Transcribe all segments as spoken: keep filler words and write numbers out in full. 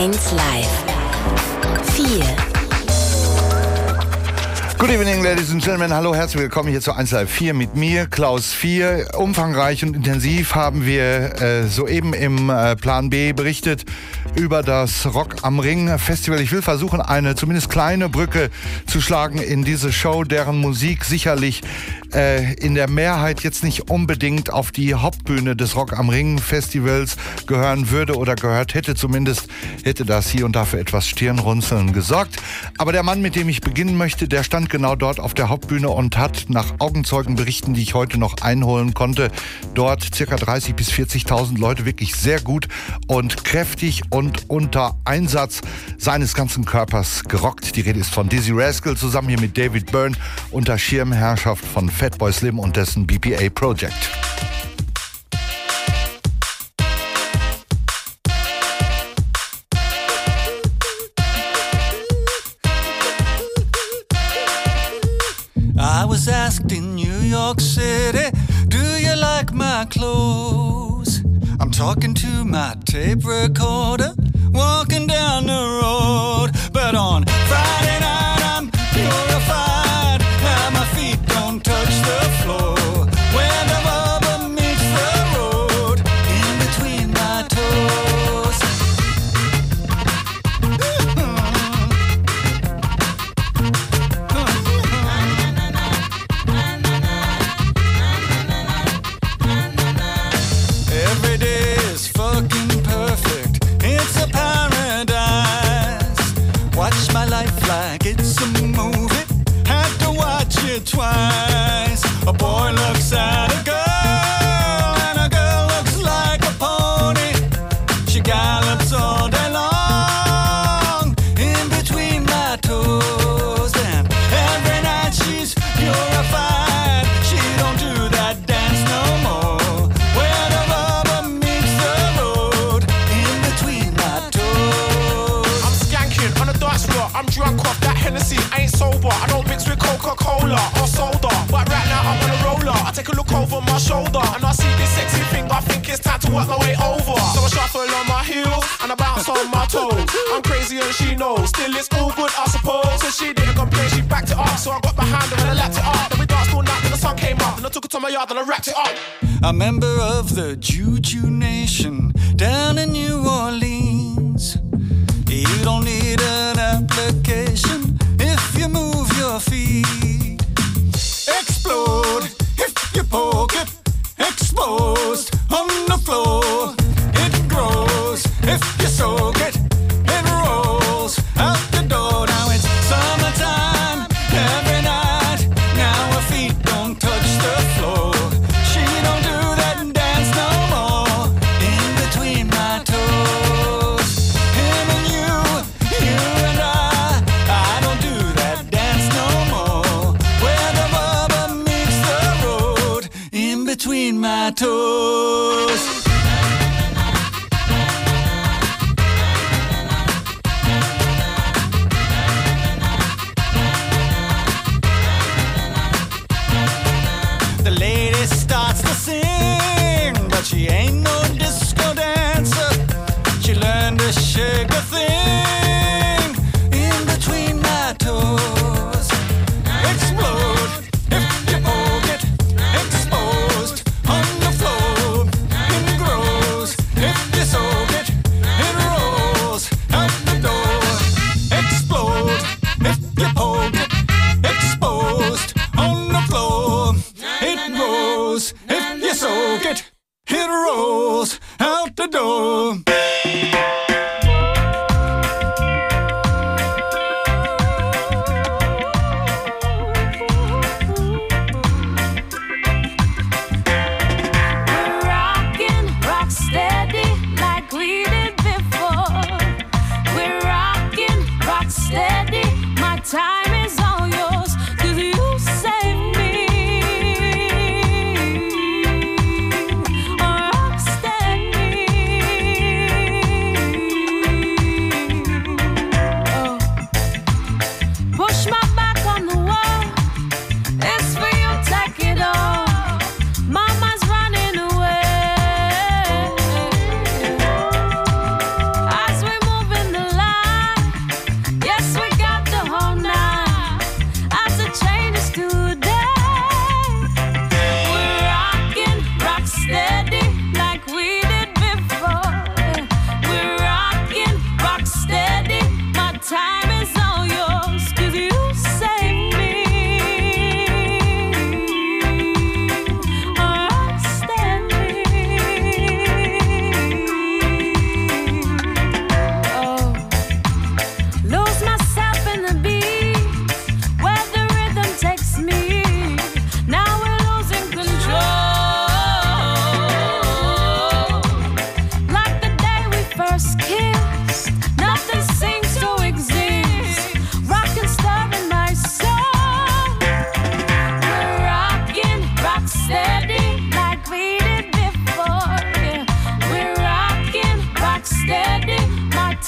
eins Live. vier. Good evening, ladies and gentlemen. Hallo, herzlich willkommen hier zu eins Live vier mit mir, Klaus vier. Umfangreich und intensiv haben wir äh, soeben im äh, Plan B berichtet über das Rock am Ring Festival. Ich will versuchen, eine zumindest kleine Brücke zu schlagen in diese Show, deren Musik sicherlich äh, in der Mehrheit jetzt nicht unbedingt auf die Hauptbühne des Rock am Ring Festivals gehören würde oder gehört hätte. Zumindest hätte das hier und da für etwas Stirnrunzeln gesorgt. Aber der Mann, mit dem ich beginnen möchte, der stand genau dort auf der Hauptbühne und hat nach Augenzeugenberichten, die ich heute noch einholen konnte, dort circa dreißig bis vierzigtausend Leute wirklich sehr gut und kräftig und unter Einsatz seines ganzen Körpers gerockt. Die Rede ist von Dizzy Rascal zusammen hier mit David Byrne unter Schirmherrschaft von Fatboy Slim und dessen B P A Project. I was asked in New York City, do you like my clothes? I'm talking to my tape recorder, walking down the road. But on Friday night I'm purified, now my feet don't touch the floor. When the rubber meets the road, in between my toes. Every day is fucking perfect, it's a paradise. Watch my life like it's a movie, had to watch it twice. A boy looks at a girl, and a girl looks like a pony. She gallops all day long, in between my toes. And every night she's purified, she don't do that dance no more. Where the rubber meets the road, in between my toes. I'm skanking on the dance floor, I'm drunk off that Hennessy, I ain't sober. I don't mix with Coca-Cola or soda, but right now I'm on a roller. I take a look over my shoulder and I see this sexy thing, I think it's time to work my way over. So I shuffle on my heels and I bounce on my toes. I'm crazy and she knows, still it's all good I suppose. So she didn't complain, she backed it up, so I got behind her and I lapped it up. Then we danced all night till the sun came up, and I took it to my yard and I wrapped it up. A member of the Juju Nation down in New Orleans. You don't need an application if you move your feet. Explode if you poke it. Exposed on the floor. It grows if you soak it. It rolls out the door. Now it's summertime every night. Now her feet don't touch the floor. She don't do that dance no more. In between my toes. Him and you, you and I. I don't do that dance no more. Where the rubber meets the road. In between my toes. The lady starts to sing, but she ain't no disco dancer. She learned to shake a thing in between my toes. Explode if you poke it. Exposed on the floor. It grows if you soak it. It rolls out the door. Explode if you poke it. Exposed on the floor. It rolls if you soak it. It rolls out the door. We're rockin', rock steady like we did before. We're rockin', rock steady. My time is all yours, 'cause you saved me. Rock steady.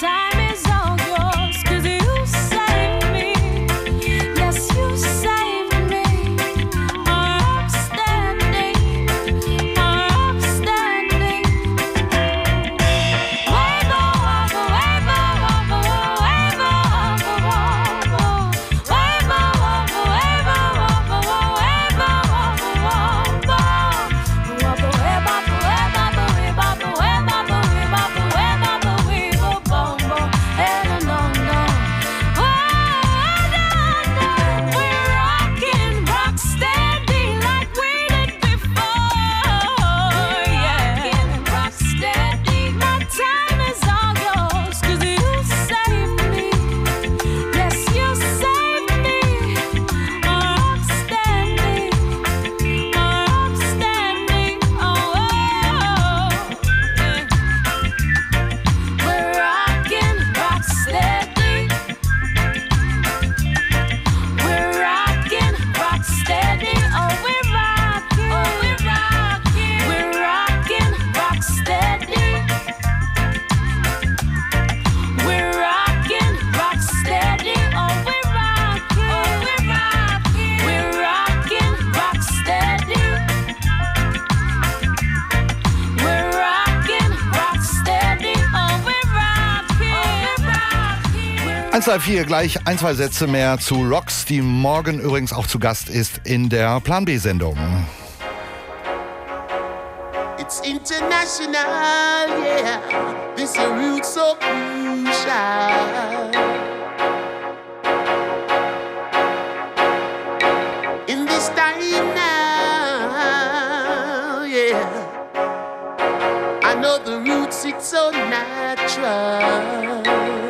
time is all yours, 'cause you saved me. Yes, you saved me. Are upstanding, are upstanding. Wave over, wave over, wave over, wave over, wave over, wave eins zwei vier, gleich ein, zwei Sätze mehr zu Rox, die morgen übrigens auch zu Gast ist in der Plan B-Sendung. It's international, yeah. This a route so crucial. In this time now, yeah. I know the roots, it's so natural.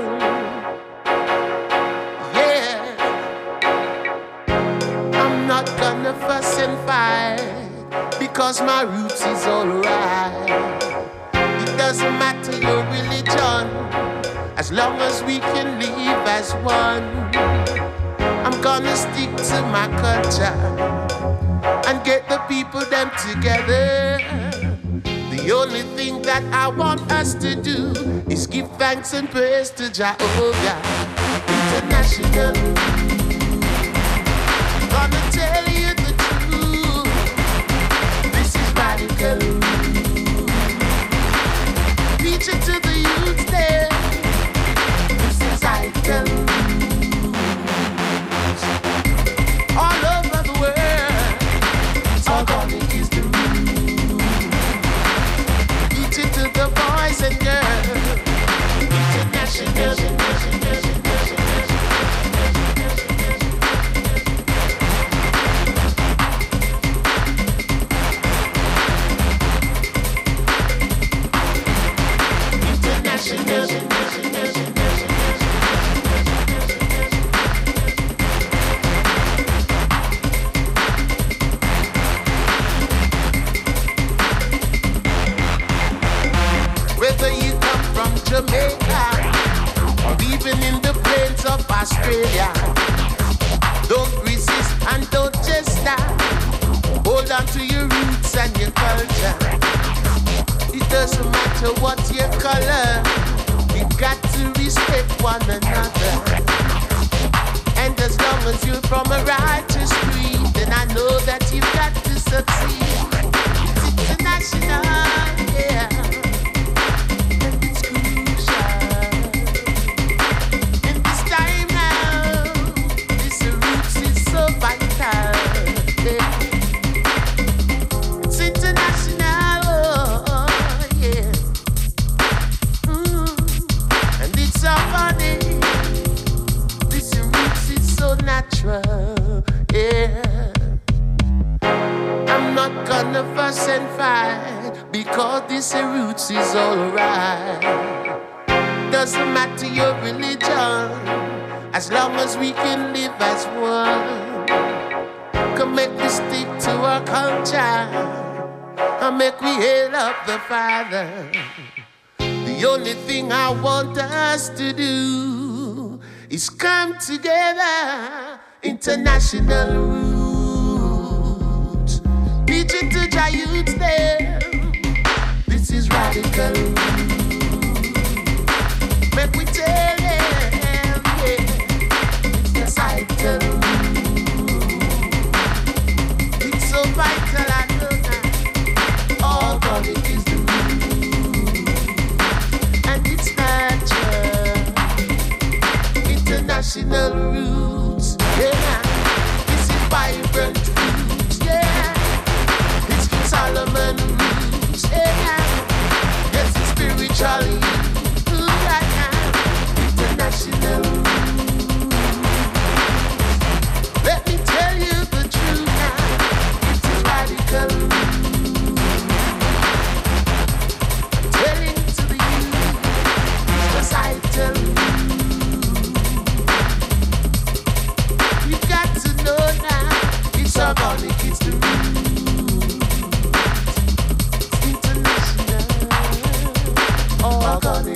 Yeah. I'm not gonna fuss and fight, because my roots is alright. It doesn't matter your religion, as long as we can live as one. I'm gonna stick to my culture and get the people them together. The only thing that I want us to do is give thanks and praise to Jehovah International. Gonna tell you the truth, this is radical. Teach it to the youth there, this is radical. All over the world, organic is the rule. Teach it to the boys and girls, international. Whether you come from Jamaica or even in the plains of Australia, don't resist and don't just stop. Hold on to your roots and your culture. It doesn't matter what your color, you've got to respect one another. And as long as you're from a righteous creed, then I know that you've got to succeed. It's international, yeah. Fuss and fight, because this roots is alright. Doesn't matter your religion, as long as we can live as one. Come make we stick to our culture, and make we hail up the Father. The only thing I want us to do is come together, international roots. Teach it to your youth there, this is radical. Make we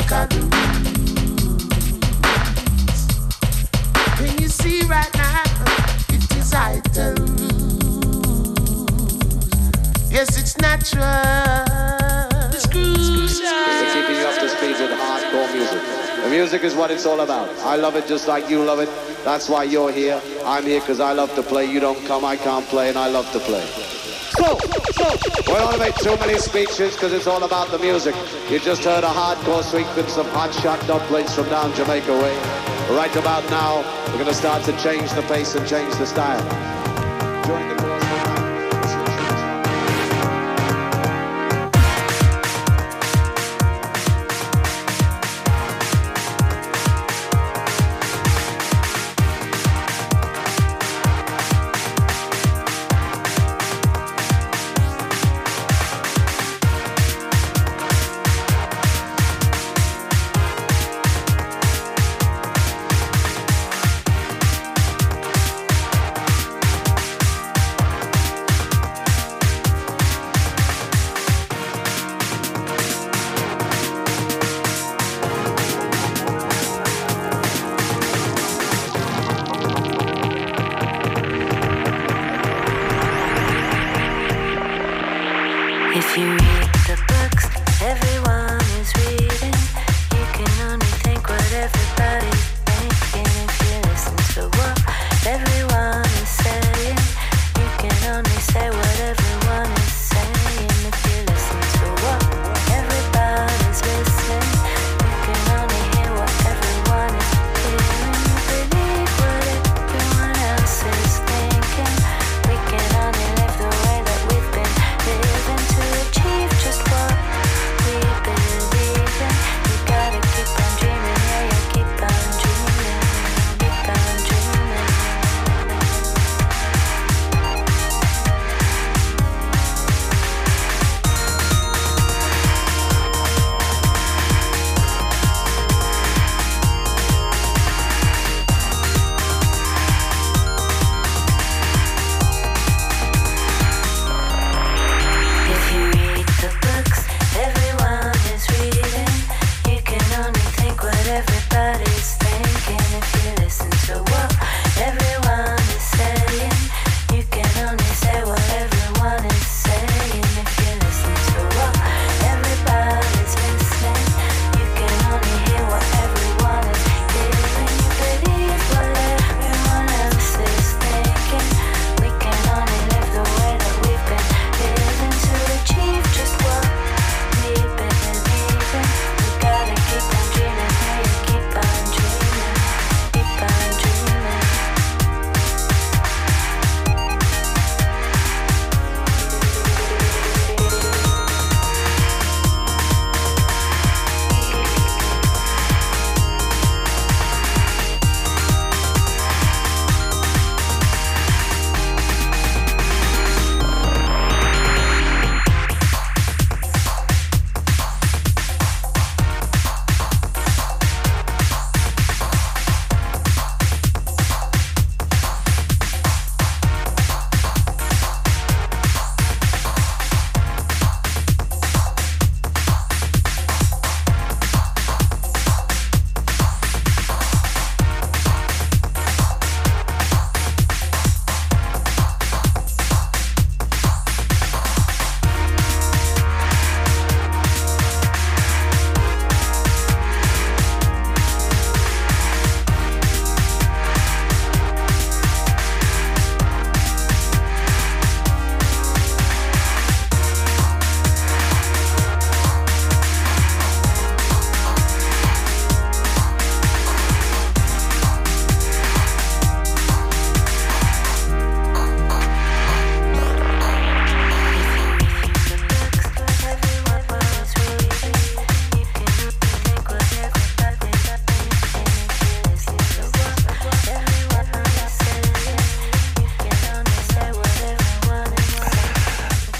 break of the rules. Can you see right now? It is item. Yes, it's natural. The screws We're keeping you up to speed with hardcore music. The music is what it's all about. I love it just like you love it. That's why you're here. I'm here because I love to play. You don't come, I can't play, and I love to play. So, so, we don't want to make too many speeches because it's all about the music. You just heard a hardcore sweep with some hot shot dumplings from down Jamaica way. Right about now, we're going to start to change the pace and change the style. During the course of the night. If you read the books everyone is reading, you can only think what everybody's thinking. If you listen to what everyone is saying, you can only say what everyone is saying. If you listen to what everybody's listening, you can only hear what everyone is hearing. You believe what everyone else is thinking. We can only live the way that we've been living to achieve just what we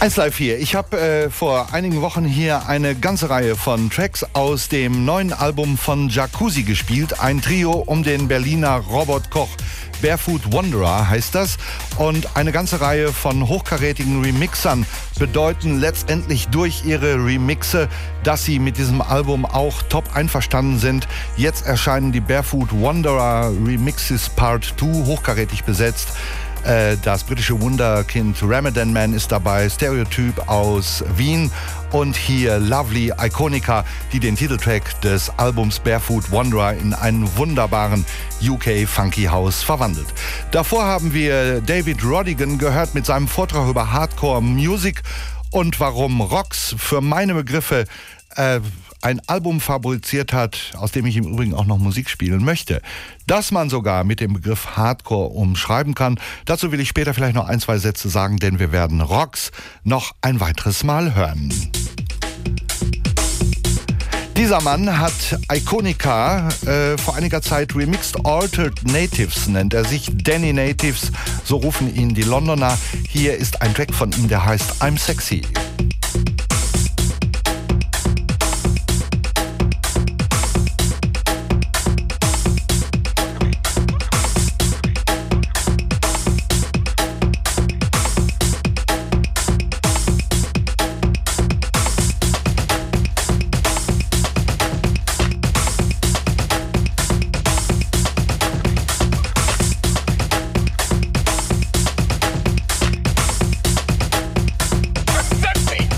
eins Live vier. Ich habe äh, vor einigen Wochen hier eine ganze Reihe von Tracks aus dem neuen Album von Jacuzzi gespielt. Ein Trio um den Berliner Robert Koch. Barefoot Wanderer heißt das. Und eine ganze Reihe von hochkarätigen Remixern bedeuten letztendlich durch ihre Remixe, dass sie mit diesem Album auch top einverstanden sind. Jetzt erscheinen die Barefoot Wanderer Remixes Part zwei hochkarätig besetzt. Das britische Wunderkind Ramadan Man ist dabei, Stereotyp aus Wien und hier Lovely Iconica, die den Titeltrack des Albums Barefoot Wanderer in einen wunderbaren U K Funky House verwandelt. Davor haben wir David Rodigan gehört mit seinem Vortrag über Hardcore Music und warum Rox für meine Begriffe äh, ein Album fabriziert hat, aus dem ich im Übrigen auch noch Musik spielen möchte, das man sogar mit dem Begriff Hardcore umschreiben kann. Dazu will ich später vielleicht noch ein, zwei Sätze sagen, denn wir werden Rox noch ein weiteres Mal hören. Dieser Mann hat Iconica äh, vor einiger Zeit remixed. Altered Natives nennt er sich, Danny Natives, so rufen ihn die Londoner. Hier ist ein Track von ihm, der heißt I'm Sexy. Sexy.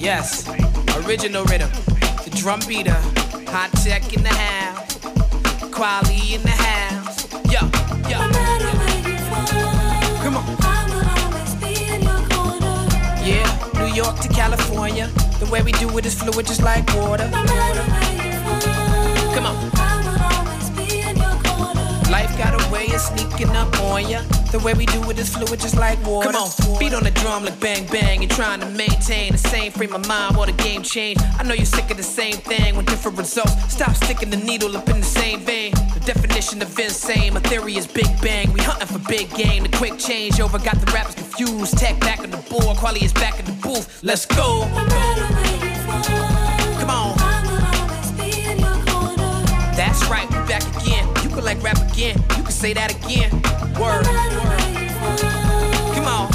Yes, original rhythm, the drum beater, hot tech in the house, quality in the house. Yo, yo. No matter where you fall, come on. I will always be in your corner. Yeah, New York to California, the way we do it is fluid just like water. No matter where you fall, come on. I will always be in your corner. Life got a way of sneaking up on ya. The way we do it is fluid just like water. Come on, beat on the drum like bang bang. You're trying to maintain the same frame of mind while the game change. I know you're sick of the same thing with different results. Stop sticking the needle up in the same vein. The definition of insane, my theory is big bang. We hunting for big game, the quick changeover got the rappers confused. Tech back on the board, quality is back in the booth. Let's go. Come on. That's right, we back again. You can like rap again, you can say that again. Word, word. Come on.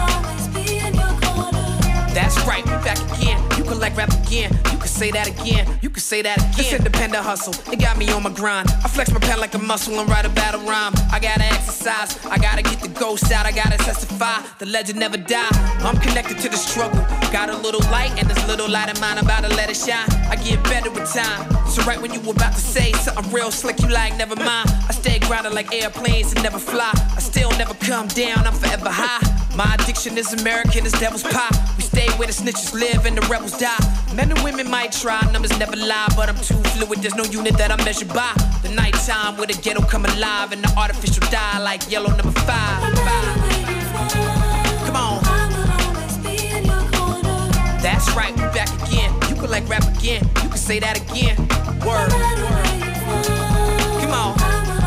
That's right, we back again. You can like rap again, you can say that again. You can say that again. This independent hustle, it got me on my grind. I flex my pen like a muscle and write a battle rhyme. I gotta exercise, I gotta get the ghost out. I gotta testify, the legend never die. I'm connected to the struggle. Got a little light and this little light of mine, I'm about to let it shine. I get better with time. So right when you were about to say something real slick, you like, never mind. I stay grounded like airplanes and never fly. I still never come down, I'm forever high. My addiction is American as devil's pie. We stay where the snitches live and the rebels die. Men and women might try, numbers never lie, but I'm too fluid, there's no unit that I'm measured by. The nighttime where the ghetto come alive and the artificial die like yellow number five. Come on. That's right, we back again. You can like rap again, you can say that again. Word, word. Come on.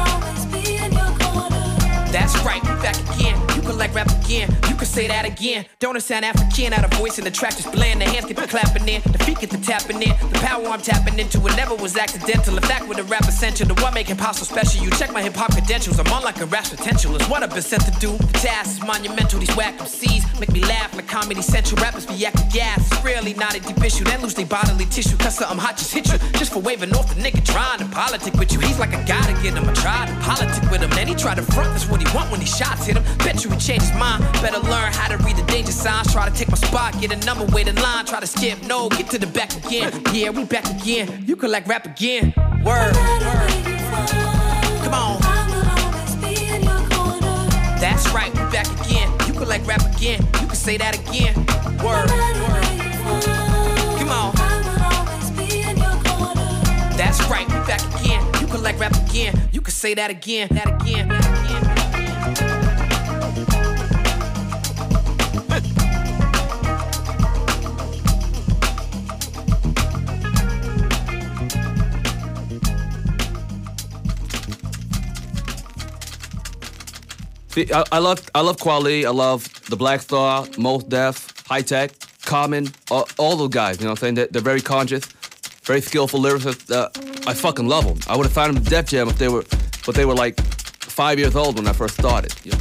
That's right, we back again. You can like rap again, you can say that again. Don't it sound African, out of voice and the track just blend. The hands get the clapping in, the feet get the tapping in. The power I'm tapping into, it never was accidental. In fact, with a rap essential, the what make hip hop so special. You check my hip hop credentials, I'm on like a rap's potential. It's what I've been sent to do. The task is monumental, these whack M Cs make me laugh like Comedy Central. Rappers be acting gas, it's really not a deep issue. Then lose their bodily tissue, cause something hot just hit you. Just for waving off the nigga trying to politic with you. He's like, I gotta get him, I tried to politic with him. Then he tried to front, that's what he want when he shots hit him. Bet you he changed his mind. Better learn how to read the danger signs. Try to take my spot, get a number, wait in line. Try to skip, no, get to the back again. Yeah, we back again. You can like rap again. Word, word. Come on. That's right, we back again. You can like rap again. You can say that again. Word, word. Come on. That's right, we back again. You can like rap again. You can say that again. That again. That again. See, I, I love I love Quality. I love the Black Star, Mos Def, High Tech, Common, all, all those guys. You know what I'm saying? They're, they're very conscious, very skillful lyricists. Uh, I fucking love them. I would have found them to Def Jam if they were, but they were like five years old when I first started. You know?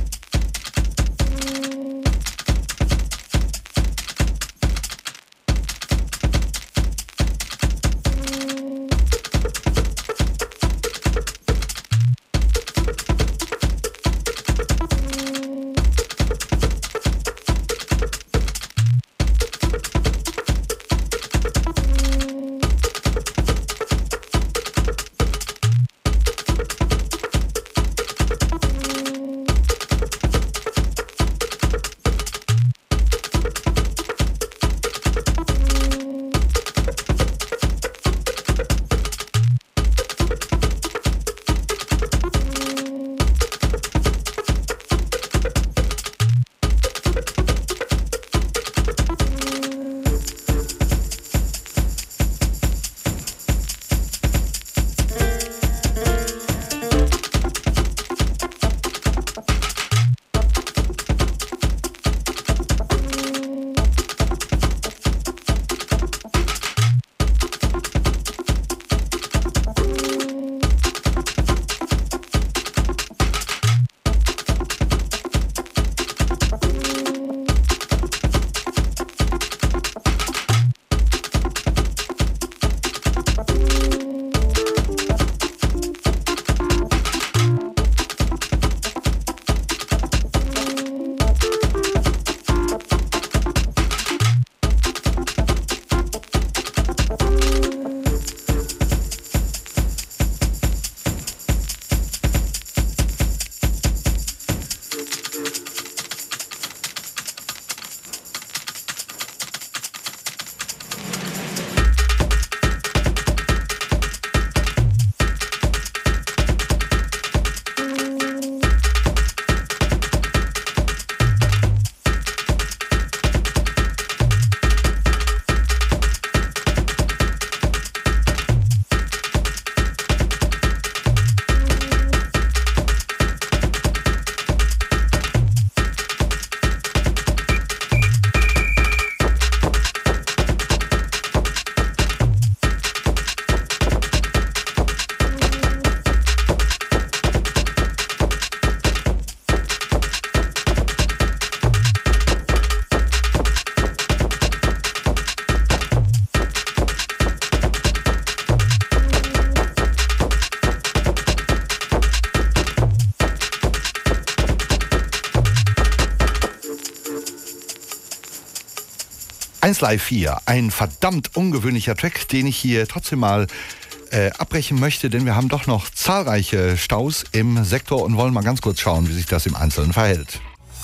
eins Live vier, ein verdammt ungewöhnlicher Track, den ich hier trotzdem mal äh, abbrechen möchte, denn wir haben doch noch zahlreiche Staus im Sektor und wollen mal ganz kurz schauen, wie sich das im Einzelnen verhält.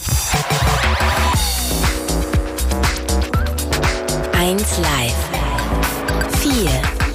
eins Live vier.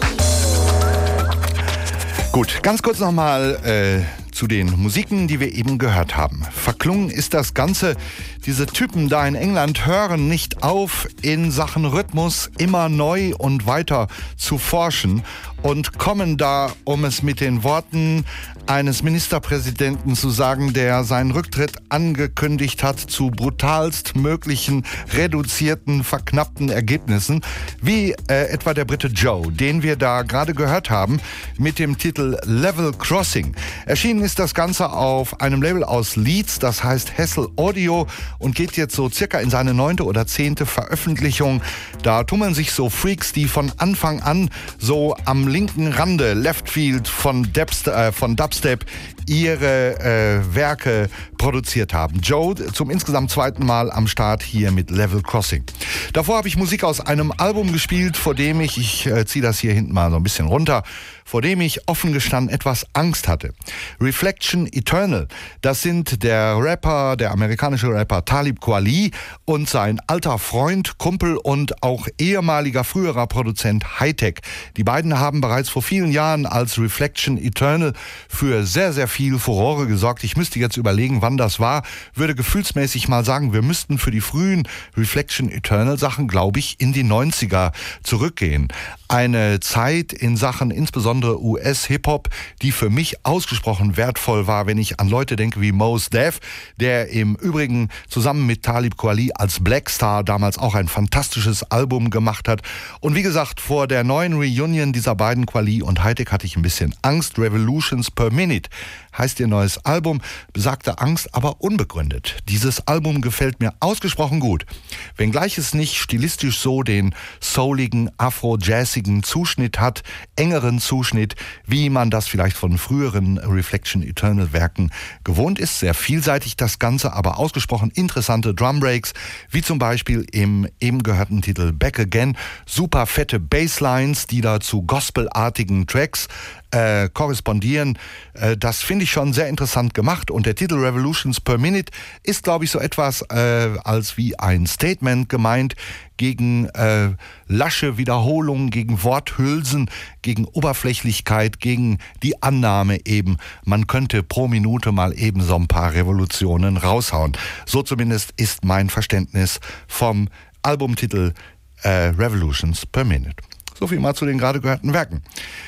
Gut, ganz kurz nochmal äh, zu den Musiken, die wir eben gehört haben. Verklungen ist das Ganze. Diese Typen da in England hören nicht auf, in Sachen Rhythmus immer neu und weiter zu forschen und kommen da, um es mit den Worten eines Ministerpräsidenten zu sagen, der seinen Rücktritt angekündigt hat, zu brutalst möglichen, reduzierten, verknappten Ergebnissen, wie äh, etwa der Brite Joe, den wir da gerade gehört haben, mit dem Titel Level Crossing. Erschienen ist das Ganze auf einem Label aus Leeds, das heißt Hassel Audio, und geht jetzt so circa in seine neunte oder zehnte Veröffentlichung. Da tummeln sich so Freaks, die von Anfang an so am linken Rande, Leftfield von, Dubst- äh, von Dubstep, ihre äh, Werke produziert haben. Joe zum insgesamt zweiten Mal am Start hier mit Level Crossing. Davor habe ich Musik aus einem Album gespielt, vor dem ich, ich äh, ziehe das hier hinten mal so ein bisschen runter, vor dem ich offen gestanden etwas Angst hatte. Reflection Eternal, das sind der Rapper, der amerikanische Rapper Talib Kweli und sein alter Freund, Kumpel und auch ehemaliger früherer Produzent Hi-Tech. Die beiden haben bereits vor vielen Jahren als Reflection Eternal für sehr, sehr viel Furore gesorgt. Ich müsste jetzt überlegen, wann das war. Würde gefühlsmäßig mal sagen, wir müssten für die frühen Reflection Eternal Sachen, glaube ich, in die neunziger zurückgehen. Eine Zeit in Sachen insbesondere U S-Hip-Hop, die für mich ausgesprochen wertvoll war, wenn ich an Leute denke wie Mos Def, der im Übrigen zusammen mit Talib Kweli als Black Star damals auch ein fantastisches Album gemacht hat. Und wie gesagt, vor der neuen Reunion dieser beiden, Kweli und Hi-Tech, hatte ich ein bisschen Angst. Revolutions per Minute heißt ihr neues Album, besagte Angst, aber unbegründet. Dieses Album gefällt mir ausgesprochen gut. Wenngleich es nicht stilistisch so den souligen, afro-jazzigen Zuschnitt hat, engeren Zuschnitt, wie man das vielleicht von früheren Reflection Eternal Werken gewohnt ist. Sehr vielseitig das Ganze, aber ausgesprochen interessante Drumbreaks, wie zum Beispiel im eben gehörten Titel Back Again. Super fette Basslines, die da zu gospelartigen Tracks Äh, korrespondieren. Äh, das finde ich schon sehr interessant gemacht und der Titel Revolutions per Minute ist, glaube ich, so etwas äh, als wie ein Statement gemeint gegen äh, lasche Wiederholungen, gegen Worthülsen, gegen Oberflächlichkeit, gegen die Annahme eben, man könnte pro Minute mal eben so ein paar Revolutionen raushauen. So zumindest ist mein Verständnis vom Albumtitel äh, Revolutions per Minute. So viel mal zu den gerade gehörten Werken.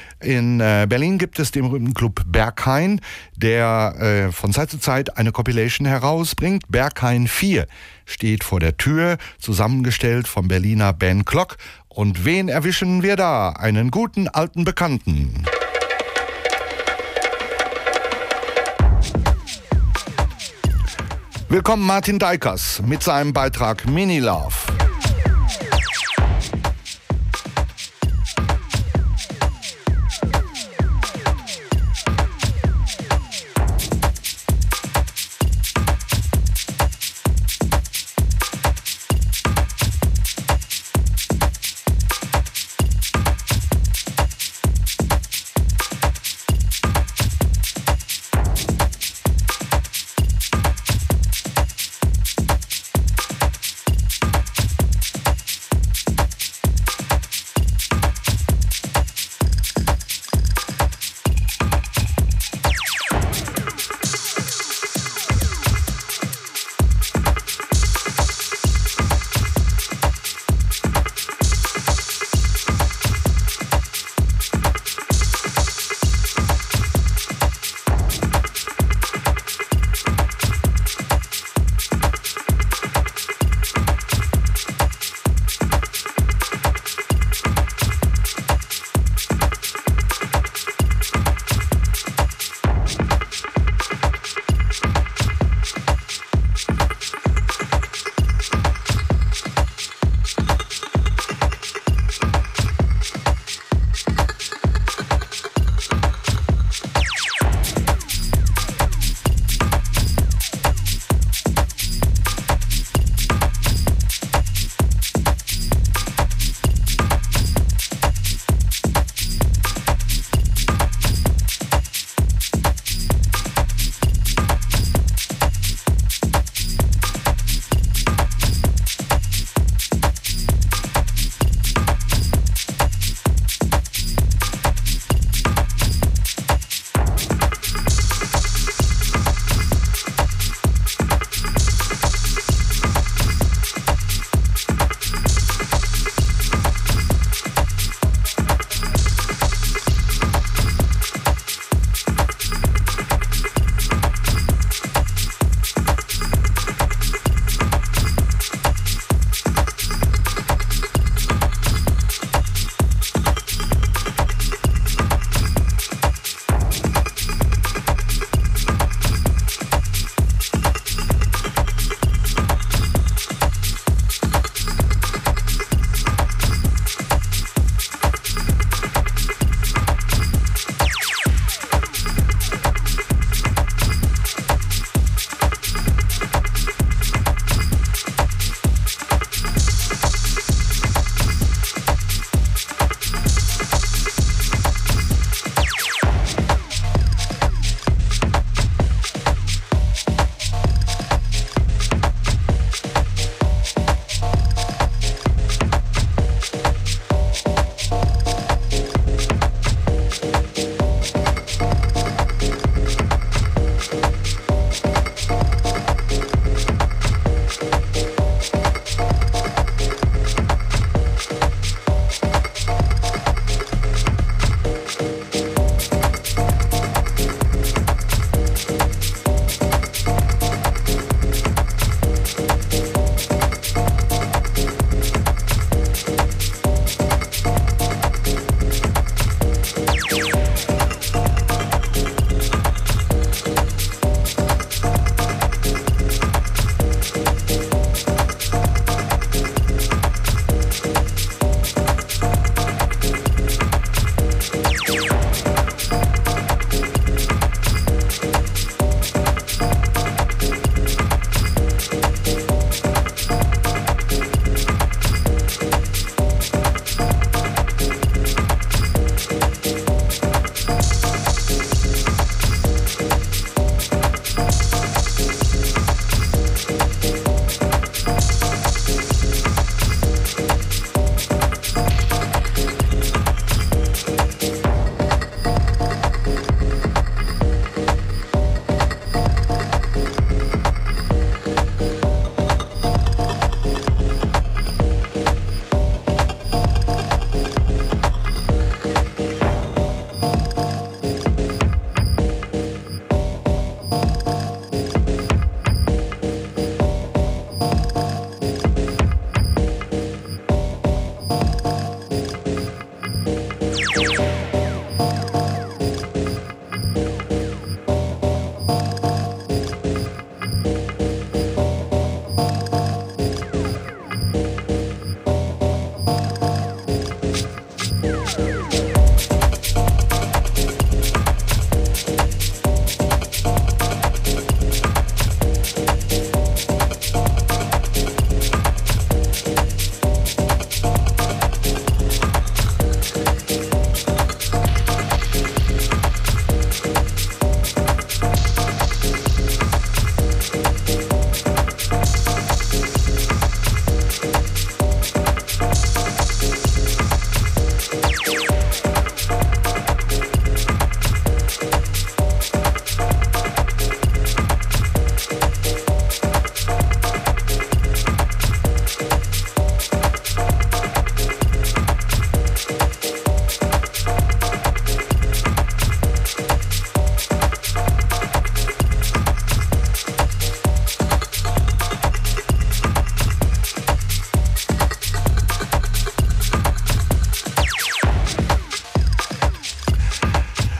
In äh, Berlin gibt es den berühmten Club Berghain, der äh, von Zeit zu Zeit eine Compilation herausbringt. Berghain vier steht vor der Tür, zusammengestellt vom Berliner Ben Klock. Und wen erwischen wir da? Einen guten alten Bekannten. Willkommen Martin Deikers mit seinem Beitrag Mini Love.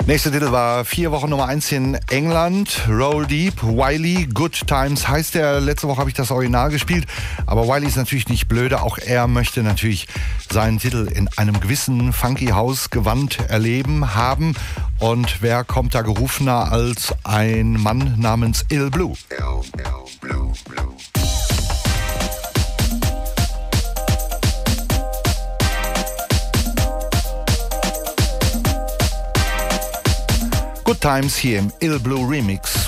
Nächster Titel war vier Wochen Nummer eins in England. Roll Deep, Wiley, Good Times heißt der. Letzte Woche habe ich das Original gespielt. Aber Wiley ist natürlich nicht blöde. Auch er möchte natürlich seinen Titel in einem gewissen Funky House Gewand erleben, haben. Und wer kommt da gerufener als ein Mann namens Ill Blue? Ill, Ill, Blue, Blue. Good Times hier im Ill Blue Remix.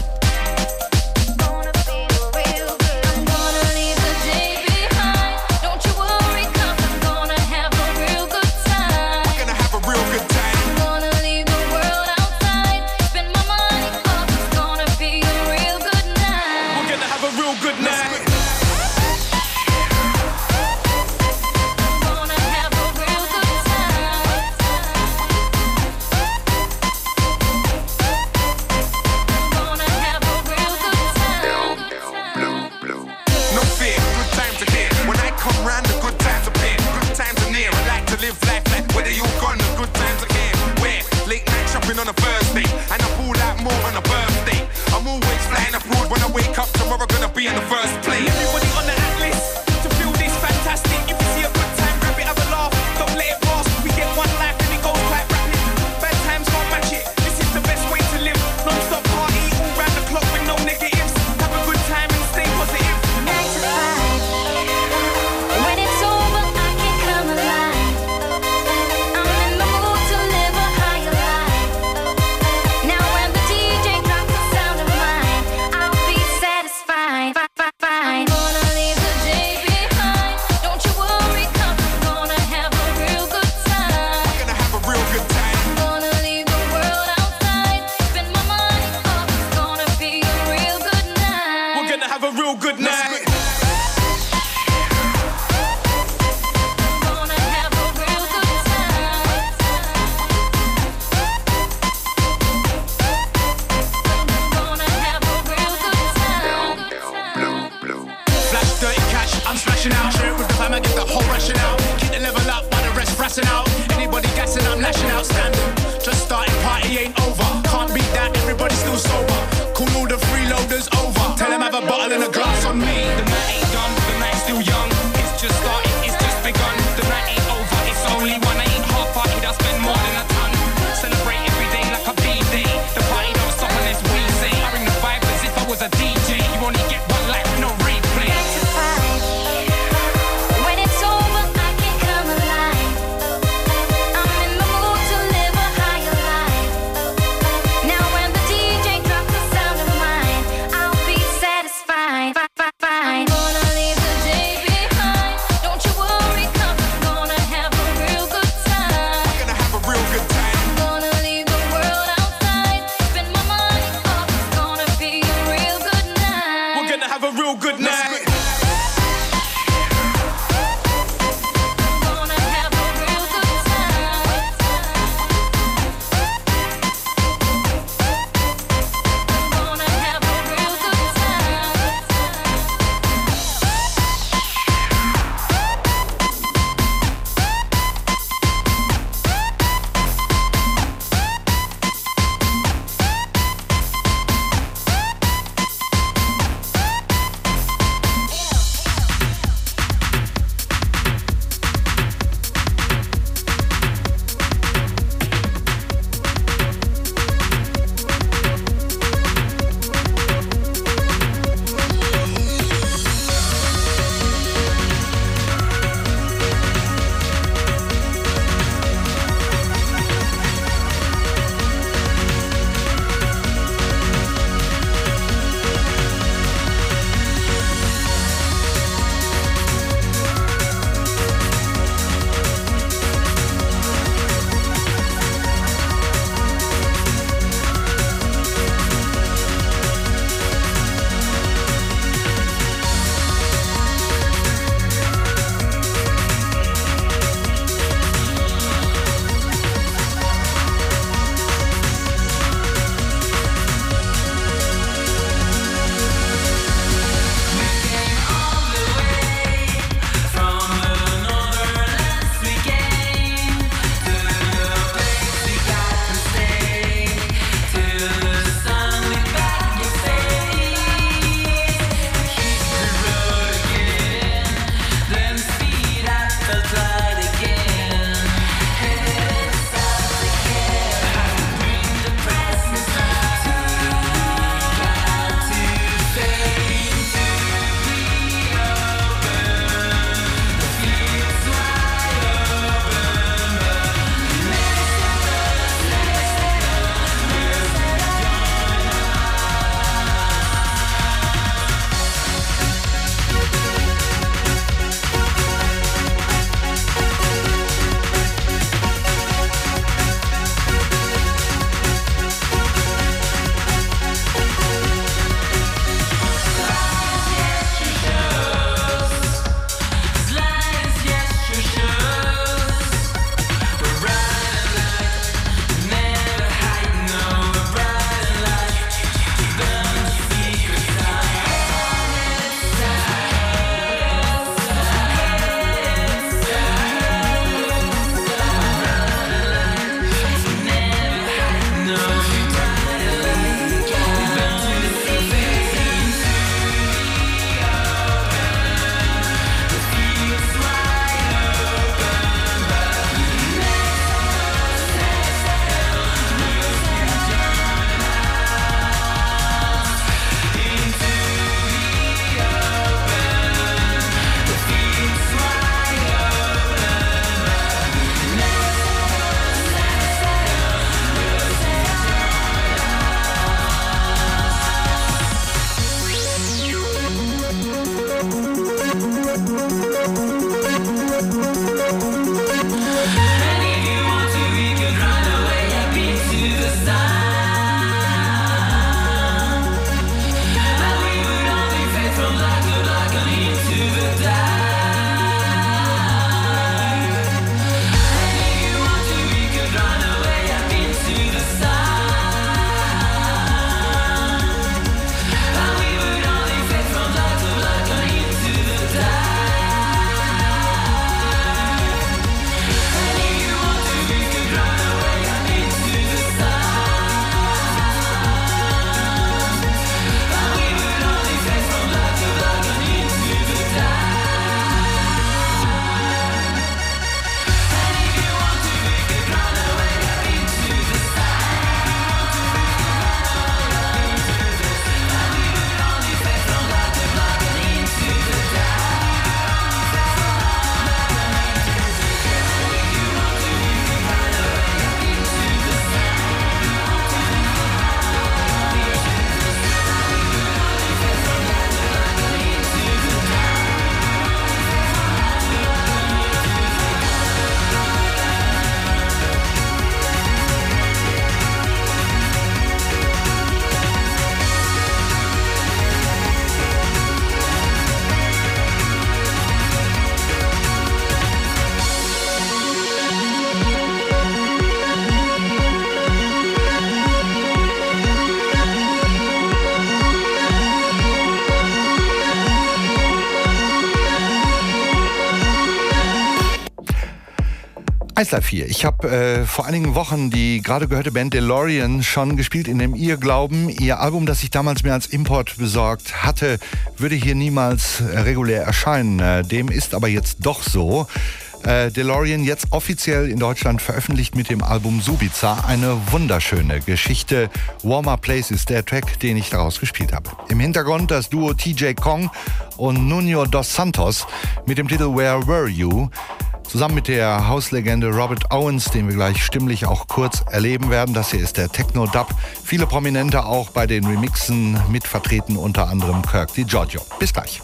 eins Live vier. Ich habe äh, vor einigen Wochen die gerade gehörte Band DeLorean schon gespielt in dem Irrglauben. Ihr Album, das ich damals mir als Import besorgt hatte, würde hier niemals äh, regulär erscheinen. Äh, dem ist aber jetzt doch so. Äh, DeLorean jetzt offiziell in Deutschland veröffentlicht mit dem Album Subiza. Eine wunderschöne Geschichte. Warmer Place ist der Track, den ich daraus gespielt habe. Im Hintergrund das Duo T J Kong und Nuno dos Santos mit dem Titel Where Were You? Zusammen mit der Hauslegende Robert Owens, den wir gleich stimmlich auch kurz erleben werden. Das hier ist der Techno-Dub. Viele Prominente auch bei den Remixen mit vertreten, unter anderem Kirk DiGiorgio. Bis gleich.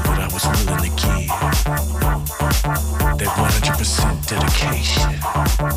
That one hundred percent dedication.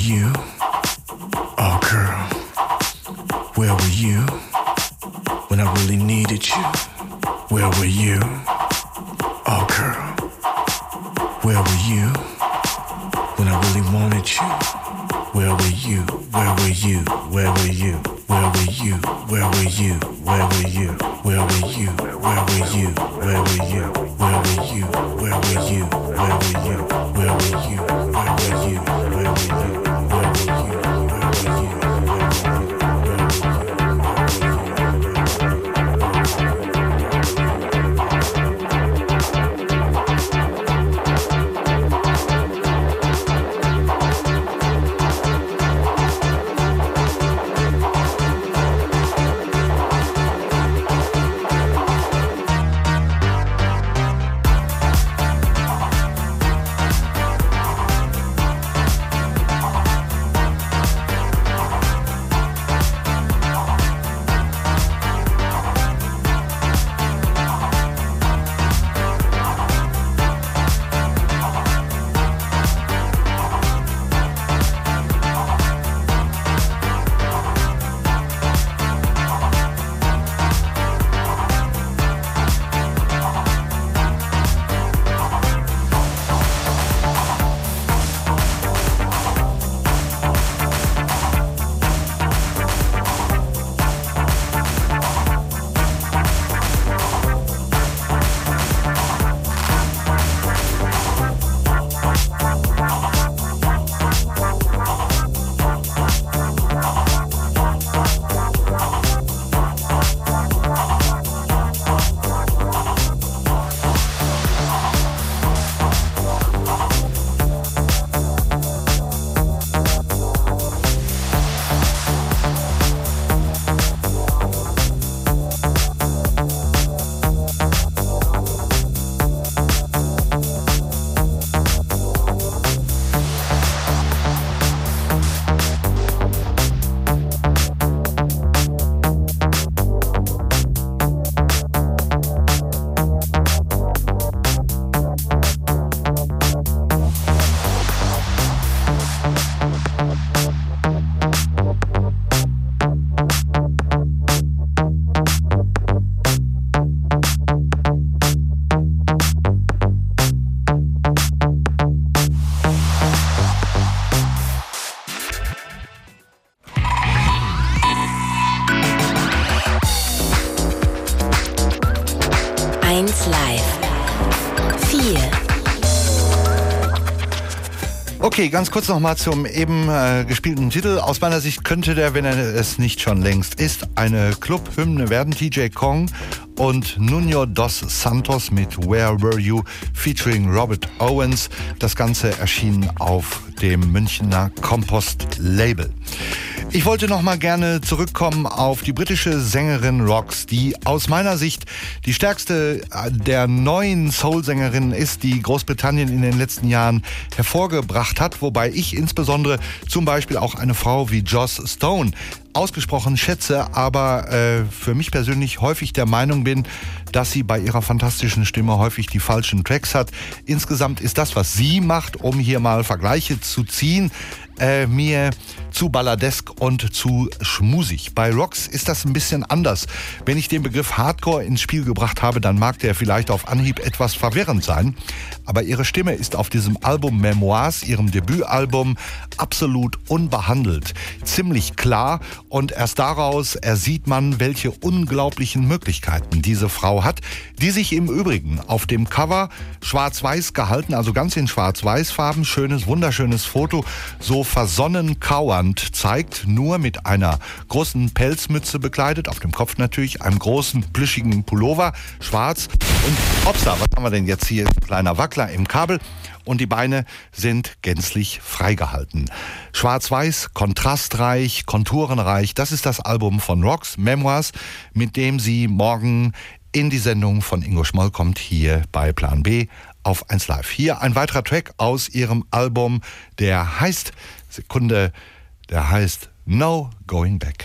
you? Oh, girl, where were you when I really needed you? Where were you? Oh, girl, where were you when I really wanted you? Where were you? Where were you? Where were you? Where were you? Where were you? Where were you? Where were you? Where were you? Where were you? Where were you? Where were you? Where were you? Where were you? Where were you? Where were you? Where were you? eins Live. vier. Okay, ganz kurz nochmal zum eben äh, gespielten Titel. Aus meiner Sicht könnte der, wenn er es nicht schon längst ist, eine Club-Hymne werden. T J Kong und Nuno dos Santos mit Where Were You featuring Robert Owens. Das Ganze erschien auf dem Münchner Kompost-Label. Ich wollte noch mal gerne zurückkommen auf die britische Sängerin Rox, die aus meiner Sicht die stärkste der neuen Soul-Sängerinnen ist, die Großbritannien in den letzten Jahren hervorgebracht hat, wobei ich insbesondere zum Beispiel auch eine Frau wie Joss Stone ausgesprochen schätze, aber äh, für mich persönlich häufig der Meinung bin, dass sie bei ihrer fantastischen Stimme häufig die falschen Tracks hat. Insgesamt ist das, was sie macht, um hier mal Vergleiche zu ziehen, äh, mir zu balladesk und zu schmusig. Bei Rox ist das ein bisschen anders. Wenn ich den Begriff Hardcore ins Spiel gebracht habe, dann mag der vielleicht auf Anhieb etwas verwirrend sein, aber ihre Stimme ist auf diesem Album Memoirs, ihrem Debütalbum, absolut unbehandelt, ziemlich klar, und erst daraus ersieht man, welche unglaublichen Möglichkeiten diese Frau hat, die sich im Übrigen auf dem Cover schwarz-weiß gehalten, also ganz in schwarz-weiß-Farben, schönes, wunderschönes Foto, so versonnen kauernd zeigt, nur mit einer großen Pelzmütze bekleidet, auf dem Kopf natürlich, einem großen plüschigen Pullover, schwarz, und hopsa, was haben wir denn jetzt hier? Ein kleiner Wackler im Kabel. Und die Beine sind gänzlich freigehalten. Schwarz-weiß, kontrastreich, konturenreich, das ist das Album von Rox, Memoirs, mit dem sie morgen in die Sendung von Ingo Schmoll kommt, hier bei Plan B auf eins Live. Hier ein weiterer Track aus ihrem Album, der heißt, Sekunde, der heißt No Going Back.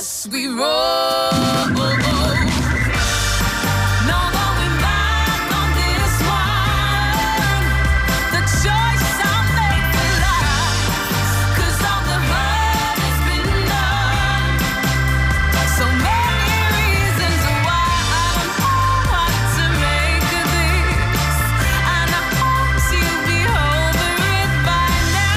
as we roll. No going back on this one. The choice I'll make for life, 'cause all the hurt has been done. So many reasons why I don't know what to make of this, and I hope you'll be over it by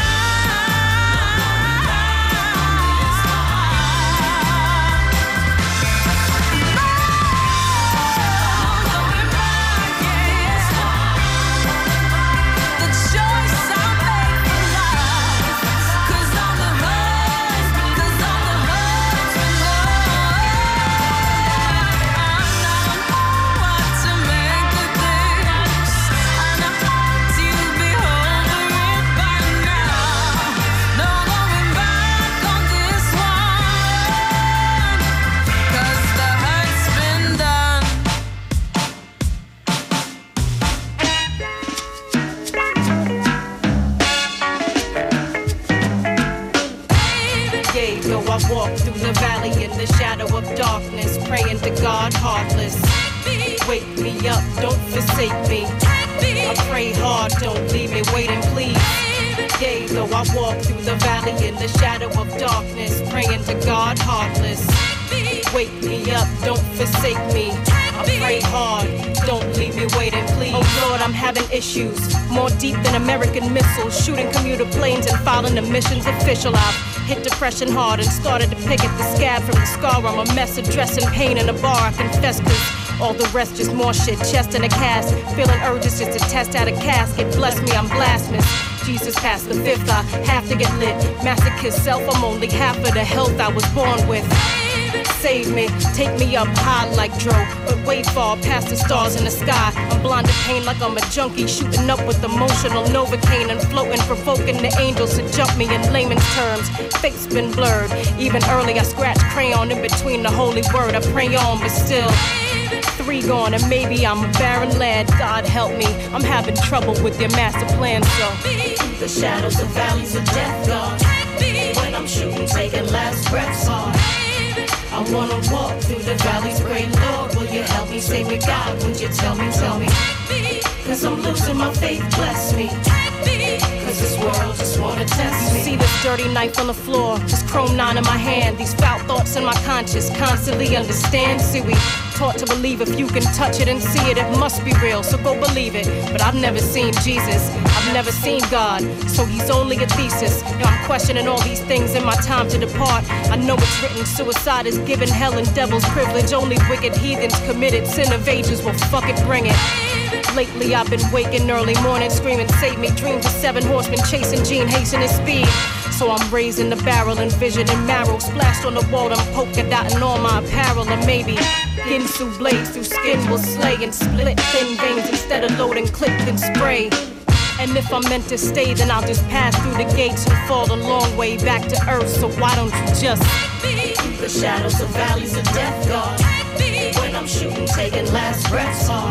I walk through the valley in the shadow of darkness, praying to God heartless. Wake me up, don't forsake me. I pray hard, don't leave me waiting, please. Yea, though I walk through the valley in the shadow of darkness, praying to God heartless. Wake me up, don't forsake me. I pray hard, don't leave me waiting, please. Oh Lord, I'm having issues, more deep than American missiles, shooting commuter planes and filing the missions official. I've hit depression hard and started to pick at the scab from the scar. I'm a mess addressing pain in a bar, I confess, 'cause all the rest just more shit, chest in a cast. Feeling urges just to test out a casket. Bless me, I'm blasphemous. Jesus past the fifth, I have to get lit. Masochist self, I'm only half of the health I was born with. Save me, take me up high like Dro, but way far past the stars in the sky. I'm blind to pain like I'm a junkie, shooting up with emotional Novocaine and floating, provoking the angels to jump me in layman's terms. Fate's been blurred, even early I scratch crayon in between the holy word. I pray on, but still three gone and maybe I'm a barren lad. God help me, I'm having trouble with your master plan, so the shadows of valleys of death gone. When I'm shooting, taking last breaths hard. I wanna walk through the valleys, pray Lord, will you help me, save me God, would you tell me, tell me, 'cause I'm losing my faith, bless me, 'cause this world just wanna test me. See this dirty knife on the floor, this chrome nine in my hand, these foul thoughts in my conscience, constantly understand, see we taught to believe if you can touch it and see it, it must be real, so go believe it, but I've never seen Jesus, I've never seen God, so he's only a thesis. Now I'm questioning all these things in my time to depart. I know it's written, suicide is given, hell and devil's privilege, only wicked heathens committed, sin of ages, well fuck it, bring it. Lately I've been waking early morning, screaming save me, dreams of seven horsemen chasing Gene Hasten his speed. So I'm raising the barrel and vision and marrow, splashed on the wall, I'm polka dotting all my apparel, and maybe Ginsu blades through skin will slay and split thin veins instead of loading clip and spray. And if I'm meant to stay, then I'll just pass through the gates and fall a long way back to earth. So why don't you just through the shadows of valleys of death, God? When I'm shooting, taking last breaths hard.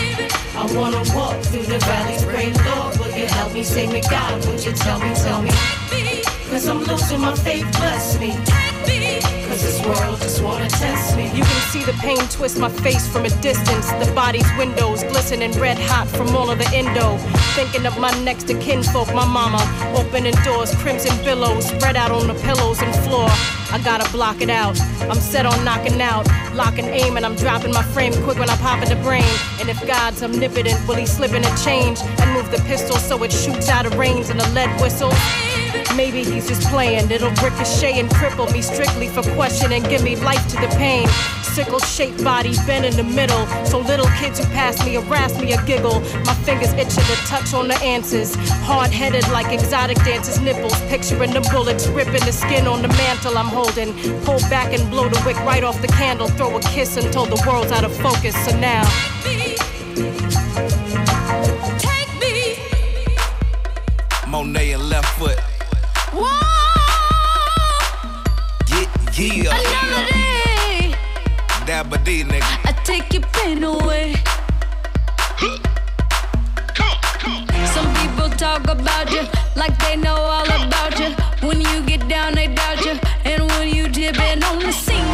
I wanna walk through the valleys, pray Lord, will you help me, save me God, would you tell me, tell me, 'cause I'm losing my faith, bless me, 'cause this world just wanna test me. You can see the pain twist my face from a distance, the body's windows glistening red hot from all of the endo. Thinking of my next to kinfolk, my mama, opening doors, crimson billows spread out on the pillows and floor. I gotta block it out, I'm set on knocking out, lock and aim, and I'm dropping my frame quick when I pop in the brain. And if God's omnipotent, will he slip in a change and move the pistol so it shoots out of range and a lead whistle? Maybe he's just playing, it'll ricochet and cripple me strictly for questioning, give me life to the pain. Sickle-shaped body bent in the middle, so little kids who pass me harass me or giggle. My fingers itching to touch on the answers, hard-headed like exotic dancers' nipples, picturing the bullets ripping the skin on the mantle I'm holding. Pull back and blow the wick right off the candle, throw a kiss until the world's out of focus, so now take me. Monet and Left Foot. Whoa! Yeah, yeah. Another day. Dabba D, nigga. I take your pain away. Some people talk about you like they know all about you. When you get down, they doubt you. And when you dip in on the scene,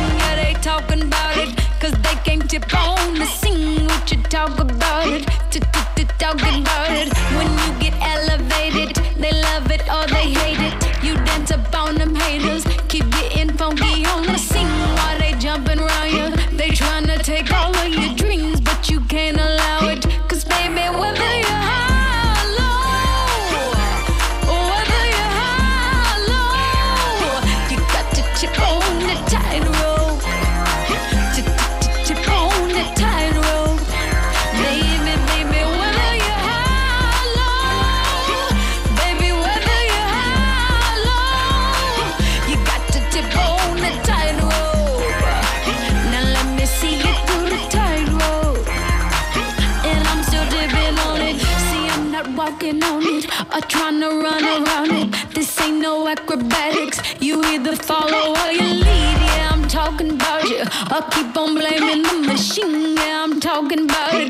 tip on the scene. What you talk about it, talk about it. When you get elevated, they love it or they hate it. You dance up on them haters, keep getting funky on the scene while they jumping around you. They tryna take all of your dreams, but you can't allow it. Cause baby, whether you're high or low, whether you're high or low, you got to chip on the tightrope. Chip on the tightrope. Baby, baby, whether you're high or low, baby, whether you're high or low, you got to tip on the tightrope. Now let me see you through the tightrope. And I'm still dipping on it. See, I'm not walking on it or trying to run around it. This ain't no acrobatics. You either follow or you lead. Yeah, I'm talking about you. Or keep on blaming the machine. Yeah, I'm talking about it.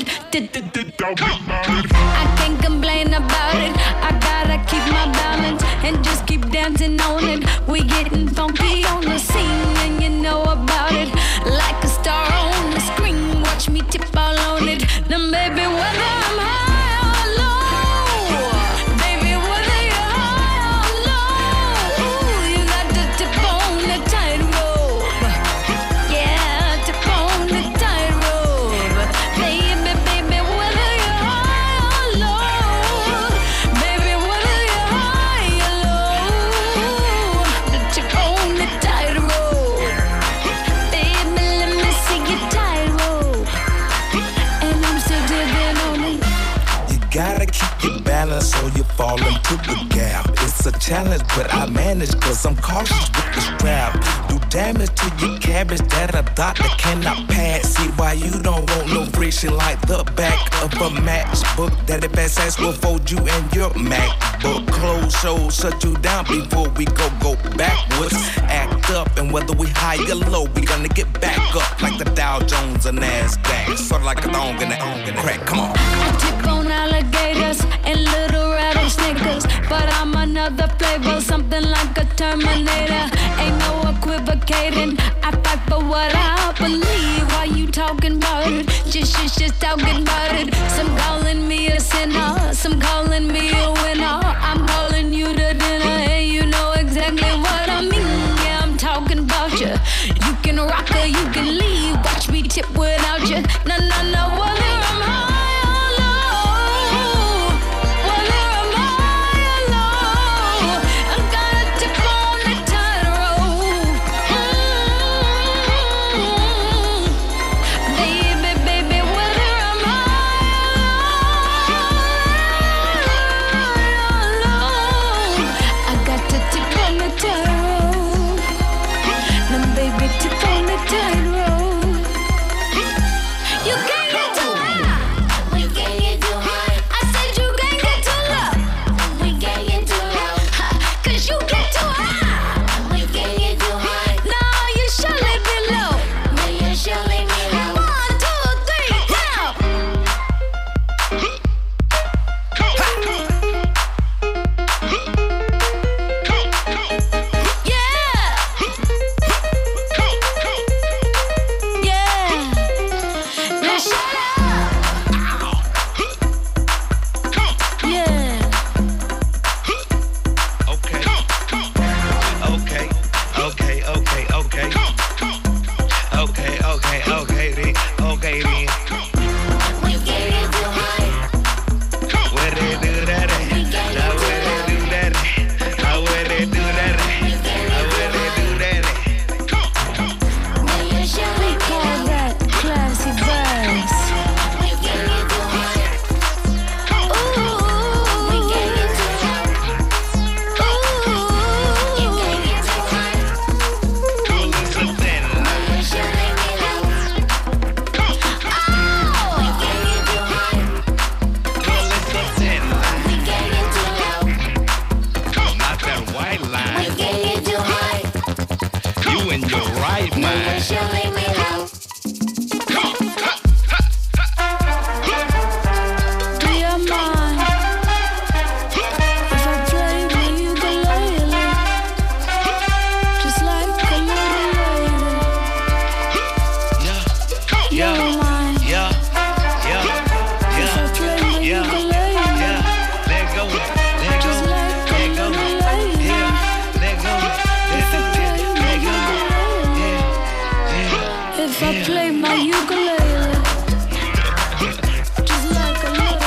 I can't complain about it. I gotta keep my balance and just keep dancing on it. We getting funky on the scene and you know about it. Like a star on the screen, watch me tip all on it. Now baby, whether I'm high or low, baby, whether you're high or low, you got to tip on the tightrope. Yeah, tip on the tightrope. Baby, baby, whether you're high or low, baby, whether you're high or low, the tip on the tightrope. Baby, let me see your tightrope. And I'm still digging on it. You gotta keep your balance so you fall into the gap. It's a challenge, but I manage cause I'm cautious with the strap. Do damage to your cabbage that a doctor cannot pass. See why you don't want no friction like the back of a matchbook. That if fast ass will fold you in your MacBook. Close shows shut you down before we go go backwards. Act up and whether we high or low, we gonna get back up like the Dow Jones or NASDAQ. Sort of like a thong in the crack. Come on. I tip on alligators and little rattlesnakers, but I'm another flavor, something like a Terminator. Ain't no equivocating. I fight for what I believe. Why you talking about it? Just, just, just talking about it. Some calling me a sinner, some calling me a winner. I'm calling you to dinner, and you know exactly what I mean. Yeah, I'm talking about you. You can rock or you can leave. Watch me tip without you. No, no, no. Whether I'm high or low, whether I'm high or low, I gotta tip on the tightrope. Mm-hmm. Baby, baby, whether I'm high or low, I got to tip on the tightrope. Now, baby, tip on the tightrope. You can't get too high. We can't get too high. I said you can't get too low. We can't get too low. Cause you get too high. We can't get too high. No, you surely be low. No, you surely be low. One, two, three, now. Yeah. Yeah. Now shut up. Yeah. Okay. Okay. Okay. Okay. Okay. Okay. Okay. Okay. Then. Okay. Then. We can't get too high. Where they do that at? Now where they do that at? Now where they do that at? Now where they do that at? Now you surely call that classy verse. We can't get too high. Ooh. We can't get too high. Ooh. You can't get too high. Well, it's a thin line. You surely be low. Oh. We can't get too high. Well, it's a thin line. We can't get too low. Not that white We line. can't get too high. You in your right You mind. surely be low. Do you mind if I play with you ukulele, just like a little lady? Yeah. You Yeah. don't mind. if I play my ukulele? Just like a little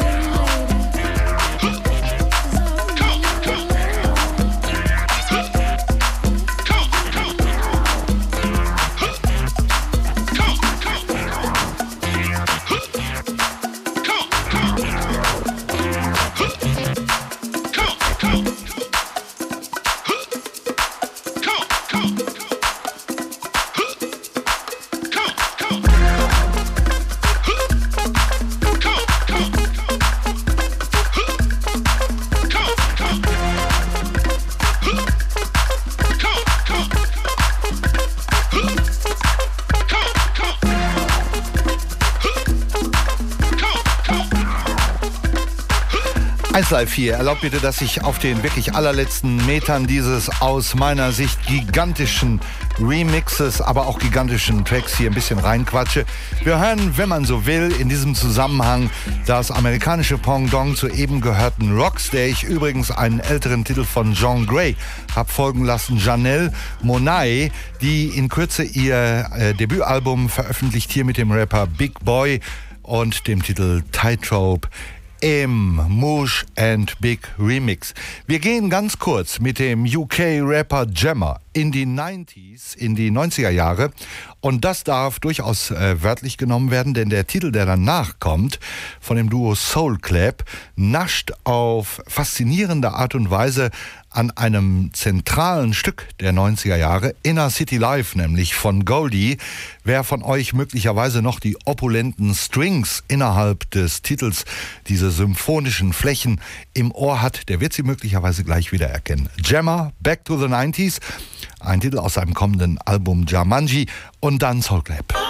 eins Live vier, erlaubt bitte, dass ich auf den wirklich allerletzten Metern dieses aus meiner Sicht gigantischen Remixes, aber auch gigantischen Tracks hier ein bisschen reinquatsche. Wir hören, wenn man so will, in diesem Zusammenhang das amerikanische Pendant zu eben gehörten Rocks, der ich übrigens einen älteren Titel von Jean Gray hab folgen lassen, Janelle Monáe, die in Kürze ihr äh, Debütalbum veröffentlicht, hier mit dem Rapper Big Boy und dem Titel Tightrope im Mouche and Big Remix. Wir gehen ganz kurz mit dem U K-Rapper Jammer in die neunziger, in die neunziger Jahre, und das darf durchaus äh, wörtlich genommen werden, denn der Titel, der danach kommt, von dem Duo Soul Clap, nascht auf faszinierende Art und Weise an einem zentralen Stück der neunziger Jahre, Inner City Life, nämlich von Goldie. Wer von euch möglicherweise noch die opulenten Strings innerhalb des Titels, diese symphonischen Flächen im Ohr hat, der wird sie möglicherweise gleich wieder erkennen. Jammer, Back to the nineties, ein Titel aus seinem kommenden Album Jumanji, und dann Soul Clap. Back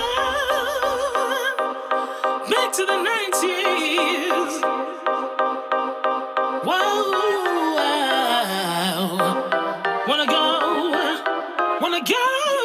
to the nineties. Whoa, wanna go, wanna go.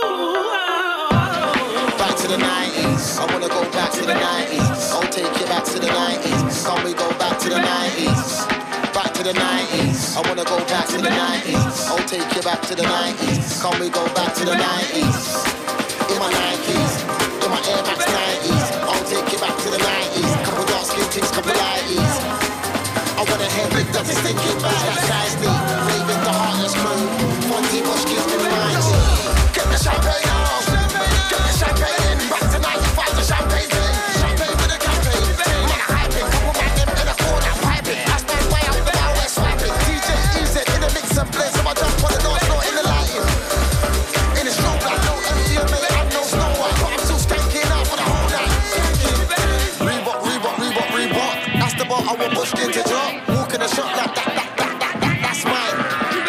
Back to the nineties. I wanna go back to the nineties. I'll take you back to the nineties. Can we go back to the nineties? Back to the nineties. I wanna go back to the nineties. I'll take you back to the nineties. Can we go back to the nineties? In my Nikes, in my Air Max nineties. I'll take you back to the nineties. Couple dark skin chicks, couple lighties. I wanna hear big dirty stinking bass that size me. Raving the heartless crew. Fonzie Bush gives me the ninety. Get the champagne on. Get the champagne in. Back to ninety-five, the champagne's in. Champagne with a campaign. Man, I hype it. Couple man them in a corner piping. I stand way out the bow, we're swiping. D J easy in the mix and play. So I jump on the dance floor in the lighting. In the strobe like no M D M A and no Snow White. But I'm still skanking out for the whole night. Reebok, Reebok, Reebok, Reebok. That's the bar I want pushed into drop. Walking a shot like that, that, that, that, that, that's mine.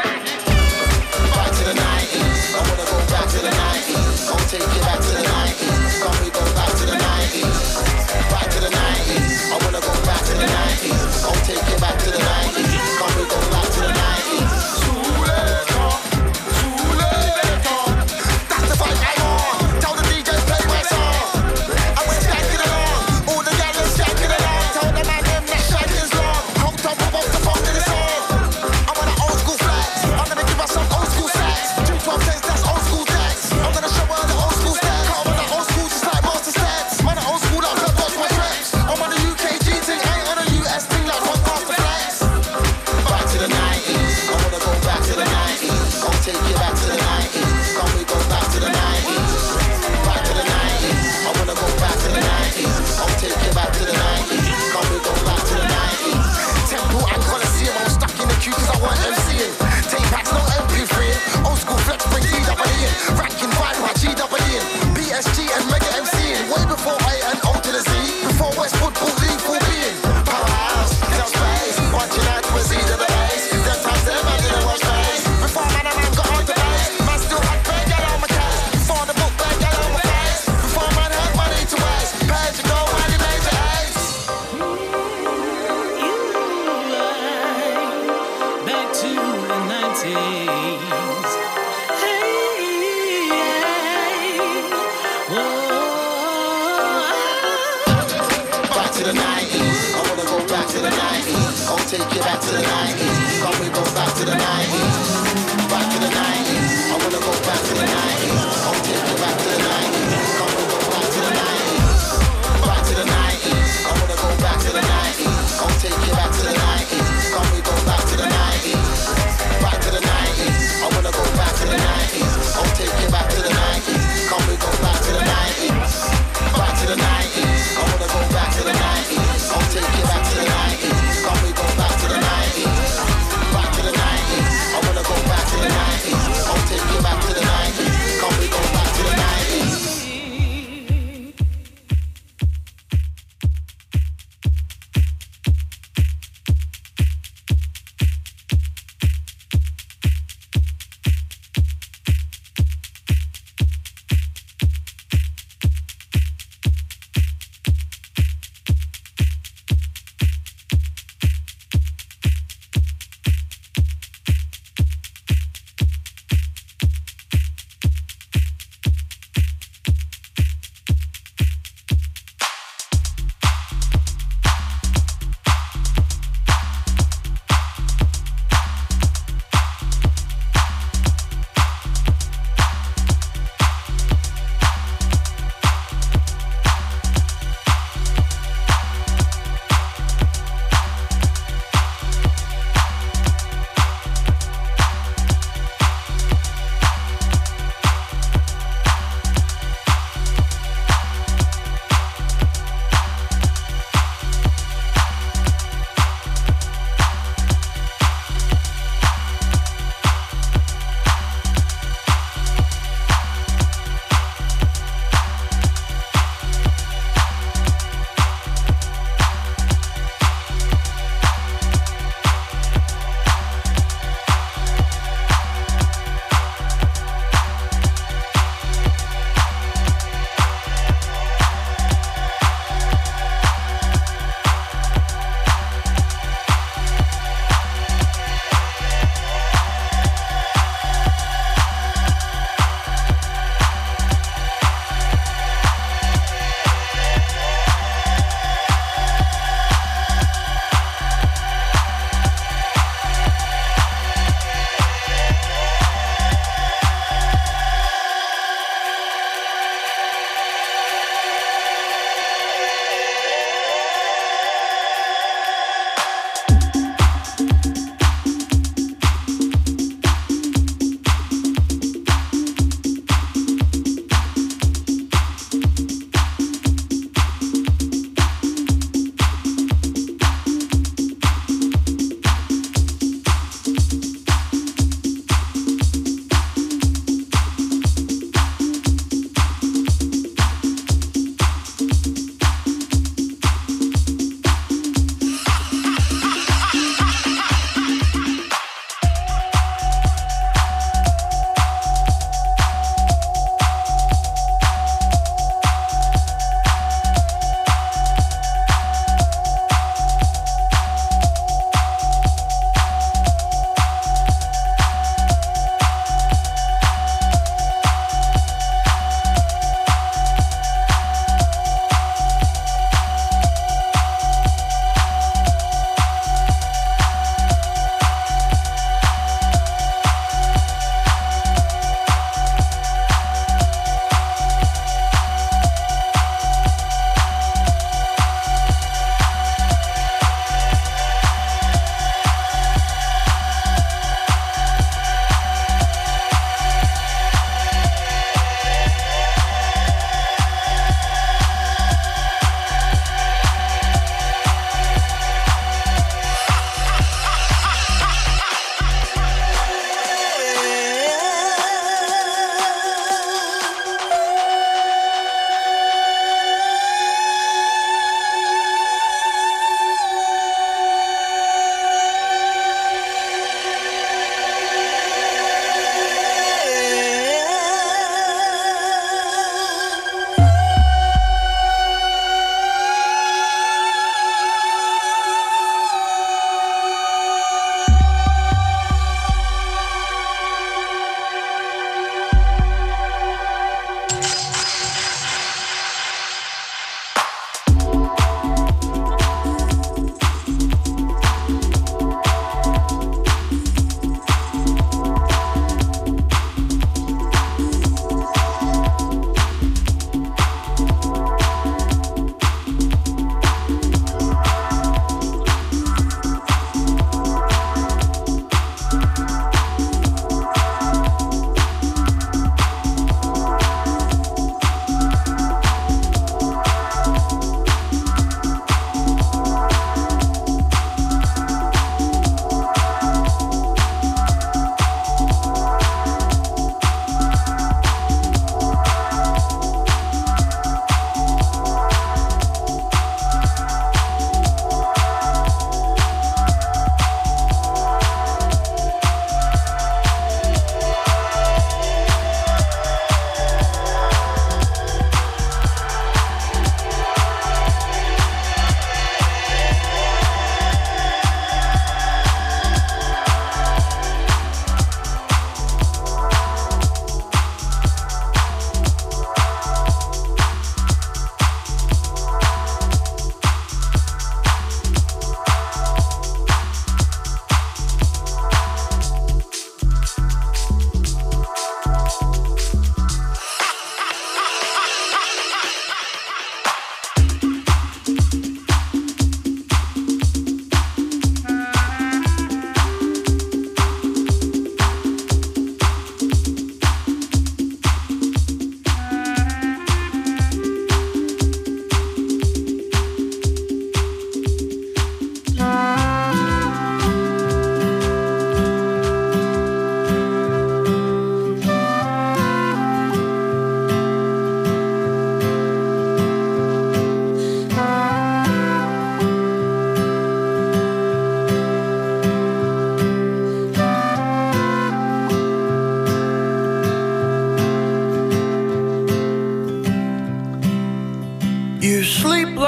Back to the nineties. I wanna go back to the nineties. I'll take you back to the nineties. Can we go back to the nineties? Back to the nineties. I wanna go back to the nineties. I'll take you back to the nineties. Can we go back to the nineties? Too late, too late. That's the fight I'm on. Tell the D J play my song. I went skanking along. All the gals skanking along. Tell the man them that shanking's long. Hooked up above the phone in the song. I want an old school flex. I'm gonna give her some old school sex. Two twelve cents, that's old school tax. I'm gonna show her the old school steps. I want the old school just like master steps. Man, the old school like blood watch my reps. I'm on the U K G thing, ain't on the U S thing like one master flex. Back to the nineties. I wanna go back to the nineties. I'll take you back to the nineties. Can we go back to the nineties? Back to the nineties. I wanna go back to the nineties. I'll take you back to the nineties. Can we go back to the nineties? Temple and Coliseum, I'm stuck in the queue cause I want MCing. Take backs, no M P three. Old school flex, bring D W in. Ranking five, my G W in. B S G and Mega MCing. Way before I and O to the Z. Before Westwood, Paul Lee, Paul being. Powerhouse, get up space. Watching out to a Z to the base. Them times them, I didn't watch face. Before man and man got on the base. Man still had bang, get on my case. Before the book bang, get on my face. Before man had money to waste. Pay to go, and he made your ace. Back to the nineties. Hey, whoa. Back to the nineties. I wanna go back to the nineties. I'll take you back to the nineties. Can we go back to the nineties? Back to the nineties. I wanna go back to the nineties. I'll take you back to the nineties. Can we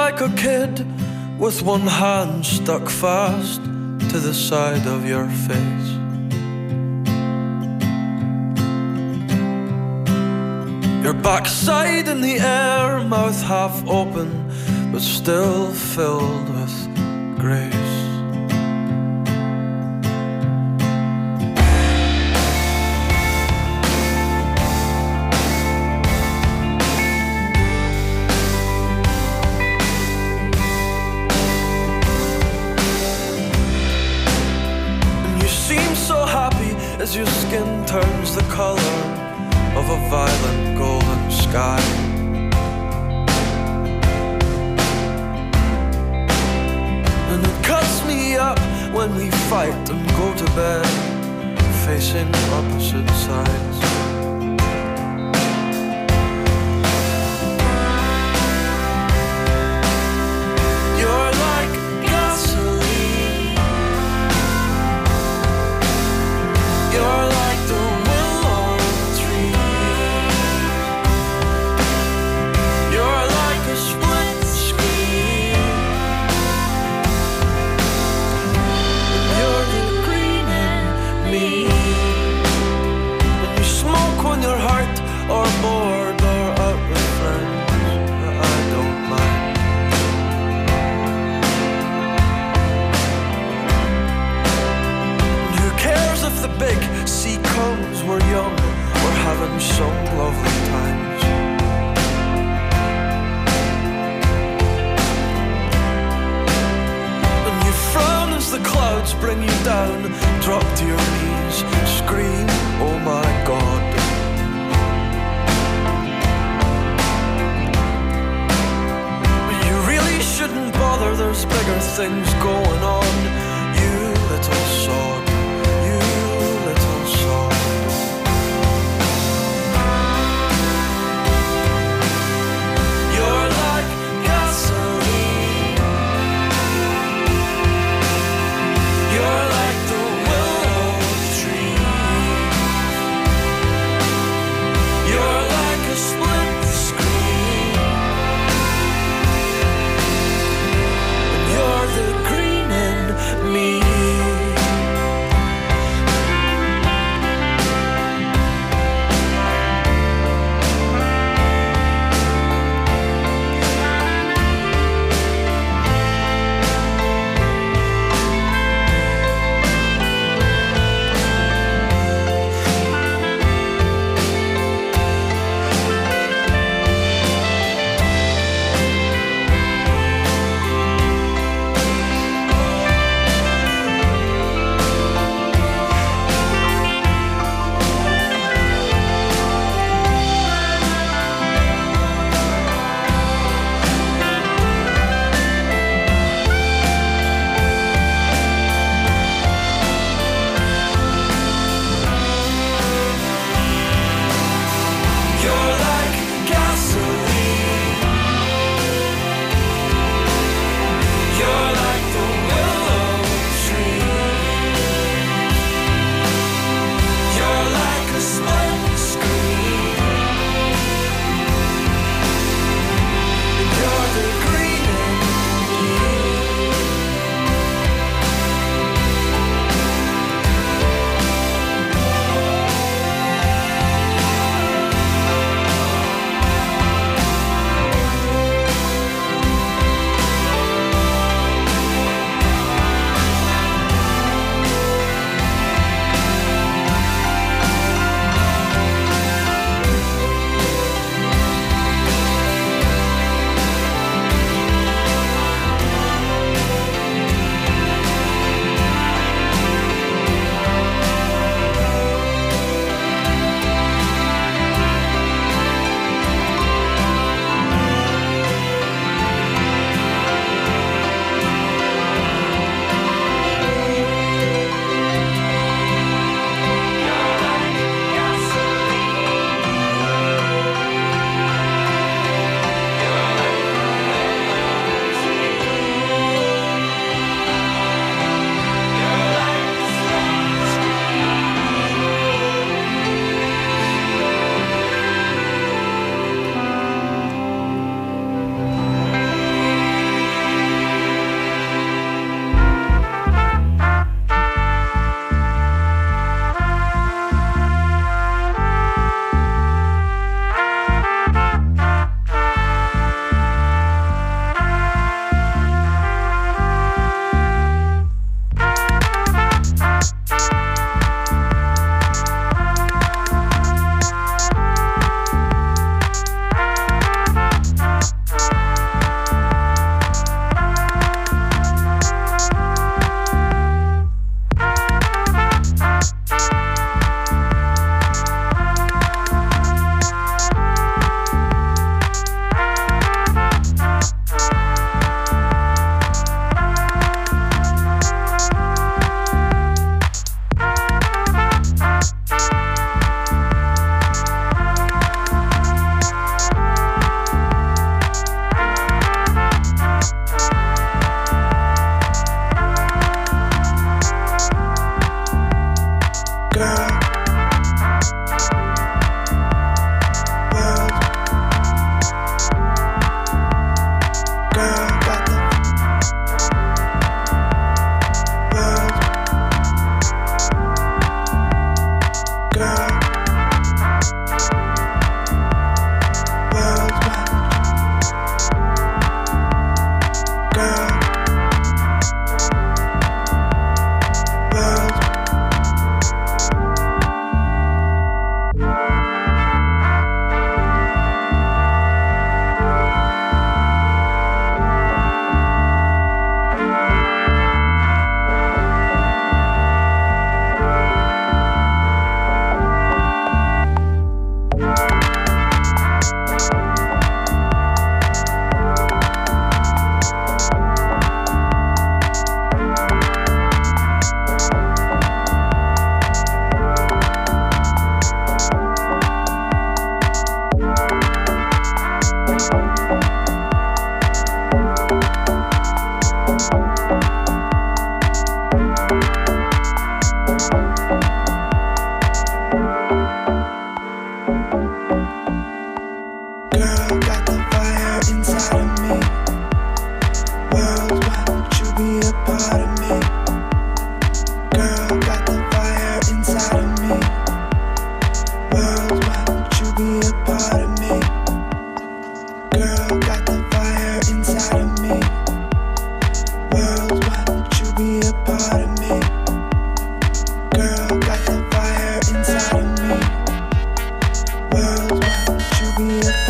like a kid with one hand stuck fast to the side of your face. Your backside in the air, mouth half open, but still filled with grace. As your skin turns the color of a violent golden sky. And it cuts me up when we fight and go to bed facing opposite sides. You're like gasoline. You're like the willow tree. You're like a split screen. You're the green in me. And you smoke when you're hurt or bored or out with friends. I don't mind. And who cares if the big sea comes? We're young, we're having some lovely times. And you frown as the clouds bring you down. Drop to your knees, scream, oh my God. But you really shouldn't bother, there's bigger things going on. You little sod.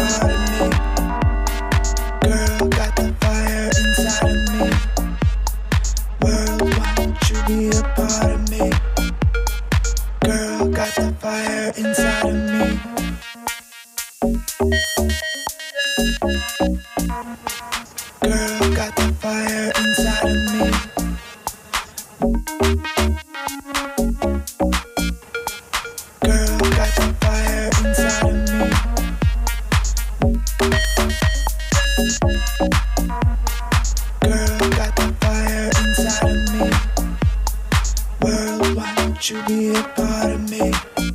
part of me. Girl, got the fire inside of me. World, why don't you be a part of me? Girl, got the fire inside of me. Girl, got the fire inside of me. Girl, got the fire inside of me. Girl, got the fire inside of me. World, why don't you be a part of me?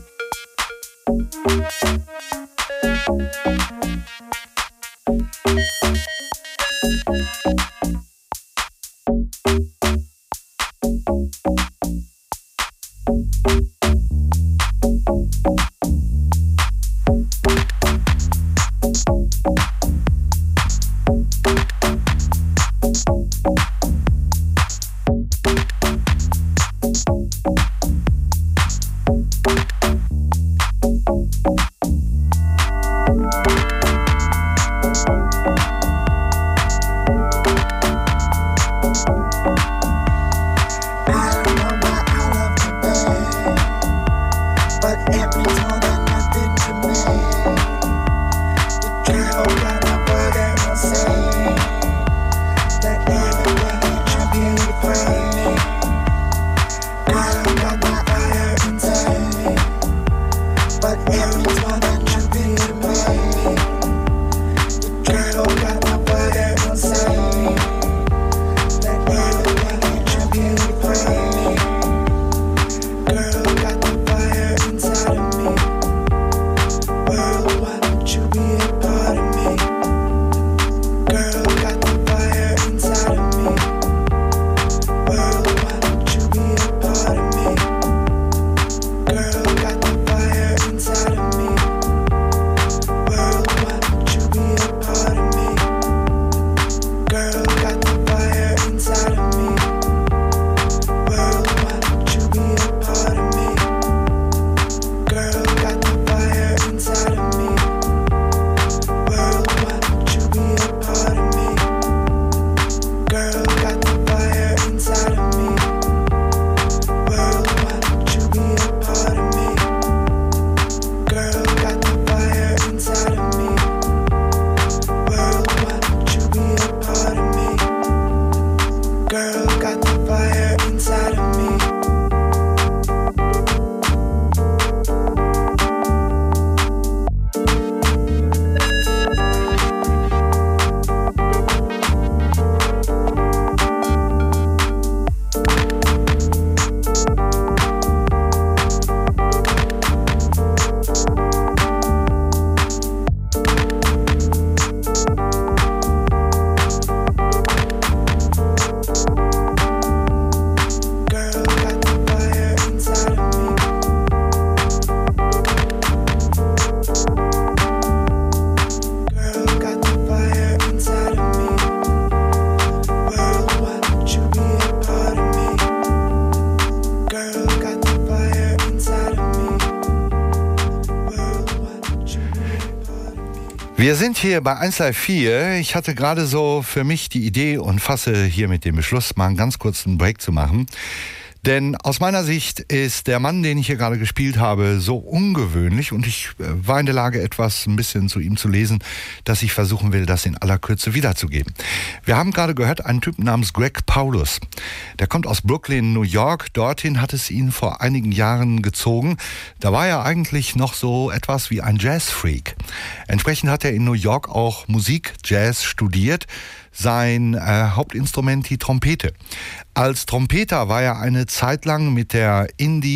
Wir sind hier bei eins Live vier. Ich hatte gerade so für mich die Idee und fasse hier mit dem Beschluss, mal einen ganz kurzen Break zu machen. Denn aus meiner Sicht ist der Mann, den ich hier gerade gespielt habe, so ungewöhnlich und ich war in der Lage, etwas ein bisschen zu ihm zu lesen, dass ich versuchen will, das in aller Kürze wiederzugeben. Wir haben gerade gehört, einen Typen namens Greg Paulus. Der kommt aus Brooklyn, New York. Dorthin hat es ihn vor einigen Jahren gezogen. Da war er eigentlich noch so etwas wie ein Jazzfreak. Entsprechend hat er in New York auch Musik, Jazz studiert. Sein äh, Hauptinstrument die Trompete. Als Trompeter war er eine Zeit lang mit der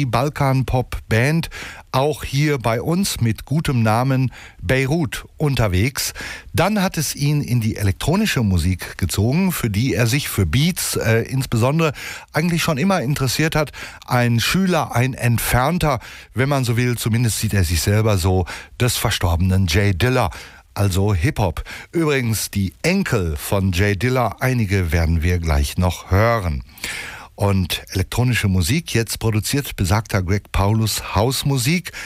Indie-Balkan-Pop-Band auch hier bei uns mit gutem Namen Beirut unterwegs. Dann hat es ihn in die elektronische Musik gezogen, für die er sich für Beats äh, insbesondere eigentlich schon immer interessiert hat. Ein Schüler, ein Entfernter, wenn man so will, zumindest sieht er sich selber so, des verstorbenen Jay Dilla. Also Hip-Hop. Übrigens die Enkel von Jay Dilla, einige werden wir gleich noch hören. Und elektronische Musik, jetzt produziert besagter Greg Paulus Hausmusik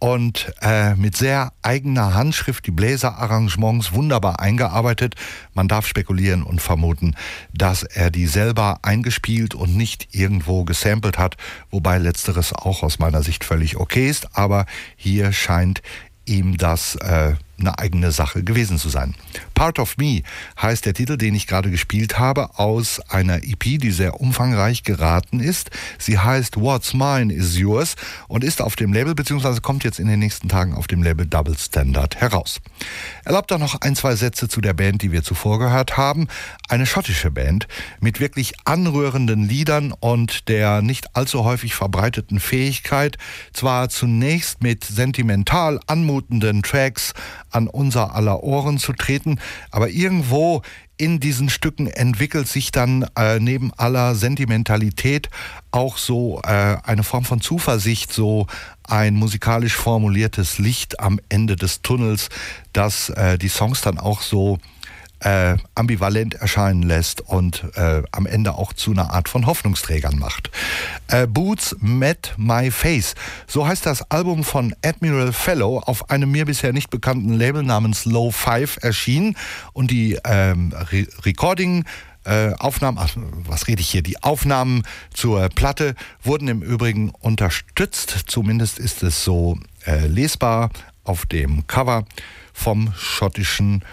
und äh, mit sehr eigener Handschrift die Bläserarrangements wunderbar eingearbeitet. Man darf spekulieren und vermuten, dass er die selber eingespielt und nicht irgendwo gesampelt hat, wobei letzteres auch aus meiner Sicht völlig okay ist, aber hier scheint ihm das äh, eine eigene Sache gewesen zu sein. Part of Me heißt der Titel, den ich gerade gespielt habe, aus einer E P, die sehr umfangreich geraten ist. Sie heißt What's Mine is Yours und ist auf dem Label, beziehungsweise kommt jetzt in den nächsten Tagen auf dem Label Double Standard heraus. Erlaubt doch noch ein, zwei Sätze zu der Band, die wir zuvor gehört haben. Eine schottische Band mit wirklich anrührenden Liedern und der nicht allzu häufig verbreiteten Fähigkeit, zwar zunächst mit sentimental anmutenden Tracks an unser aller Ohren zu treten, aber irgendwo in diesen Stücken entwickelt sich dann äh, neben aller Sentimentalität auch so äh, eine Form von Zuversicht, so ein musikalisch formuliertes Licht am Ende des Tunnels, das äh, die Songs dann auch so Äh, ambivalent erscheinen lässt und äh, am Ende auch zu einer Art von Hoffnungsträgern macht. Äh, Boots Met My Face, so heißt das Album von Admiral Fellow, auf einem mir bisher nicht bekannten Label namens Low Five erschienen und die ähm, Re- Recording Äh, Aufnahmen, ach, was rede ich hier, die Aufnahmen zur Platte wurden im Übrigen unterstützt, zumindest ist es so äh, lesbar auf dem Cover vom schottischen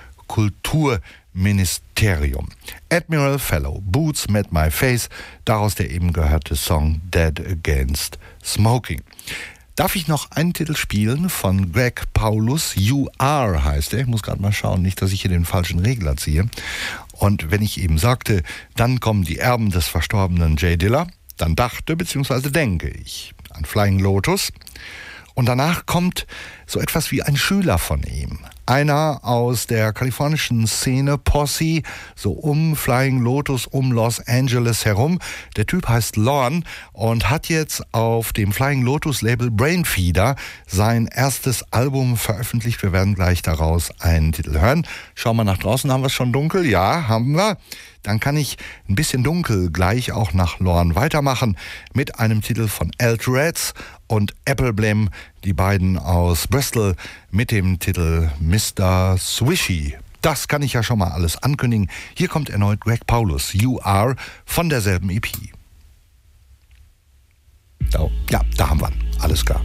Kulturministerium. Admiral Fellow, Boots Met My Face, daraus der eben gehörte Song Dead Against Smoking. Darf ich noch einen Titel spielen von Greg Paulus? You Are heißt er. Ich muss gerade mal schauen, nicht, dass ich hier den falschen Regler ziehe. Und wenn ich eben sagte, dann kommen die Erben des verstorbenen Jay Dilla, dann dachte bzw. denke ich an Flying Lotus. Und danach kommt so etwas wie ein Schüler von ihm. Einer aus der kalifornischen Szene, Posse, so um Flying Lotus, um Los Angeles herum. Der Typ heißt Lorne und hat jetzt auf dem Flying Lotus Label Brainfeeder sein erstes Album veröffentlicht. Wir werden gleich daraus einen Titel hören. Schauen wir nach draußen, haben wir es schon dunkel? Ja, haben wir. Dann kann ich ein bisschen dunkel gleich auch nach Lorne weitermachen mit einem Titel von Eltreds und Apple Blem, die beiden aus Bristol, mit dem Titel Mister Swishy. Das kann ich ja schon mal alles ankündigen. Hier kommt erneut Greg Paulus, You Are, von derselben E P. Da, ja, da haben wir ihn. Alles klar.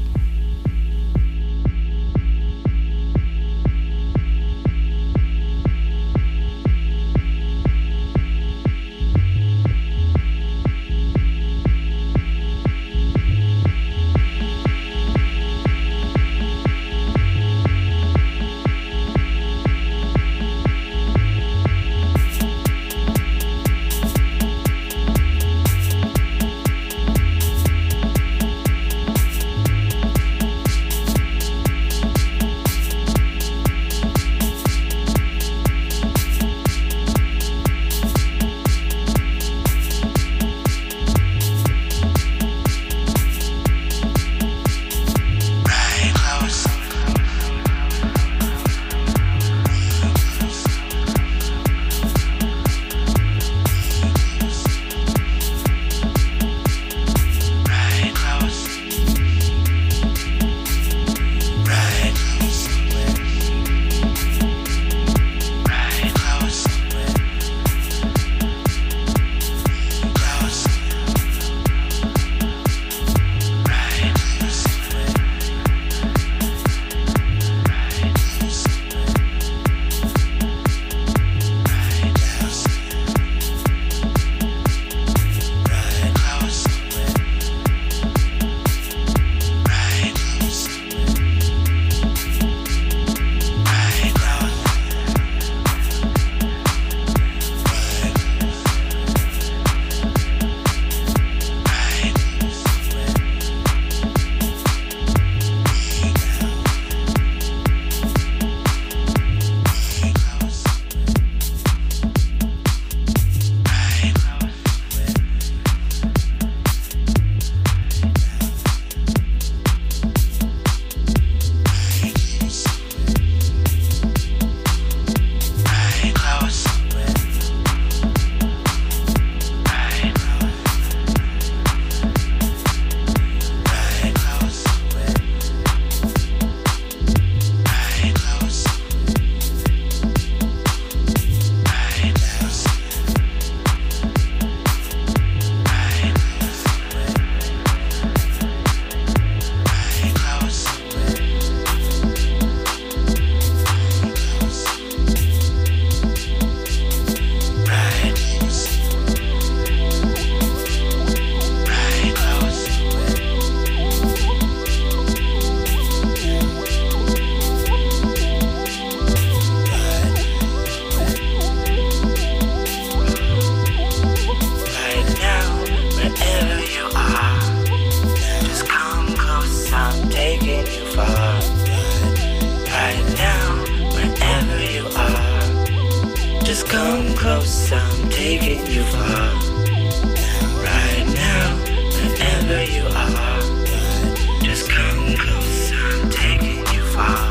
close, I'm taking you far. Right now, wherever you are. Just come close, I'm taking you far.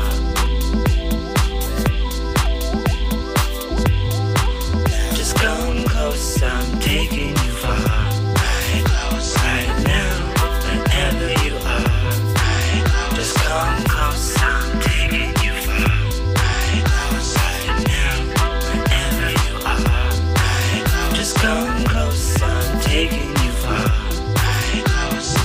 Just come close, I'm taking you far. Right close, right now, wherever you are. Right close, just come close, I'm taking you far. Right close, right now, wherever you are. Right close, just come close, I'm taking you far. Right close.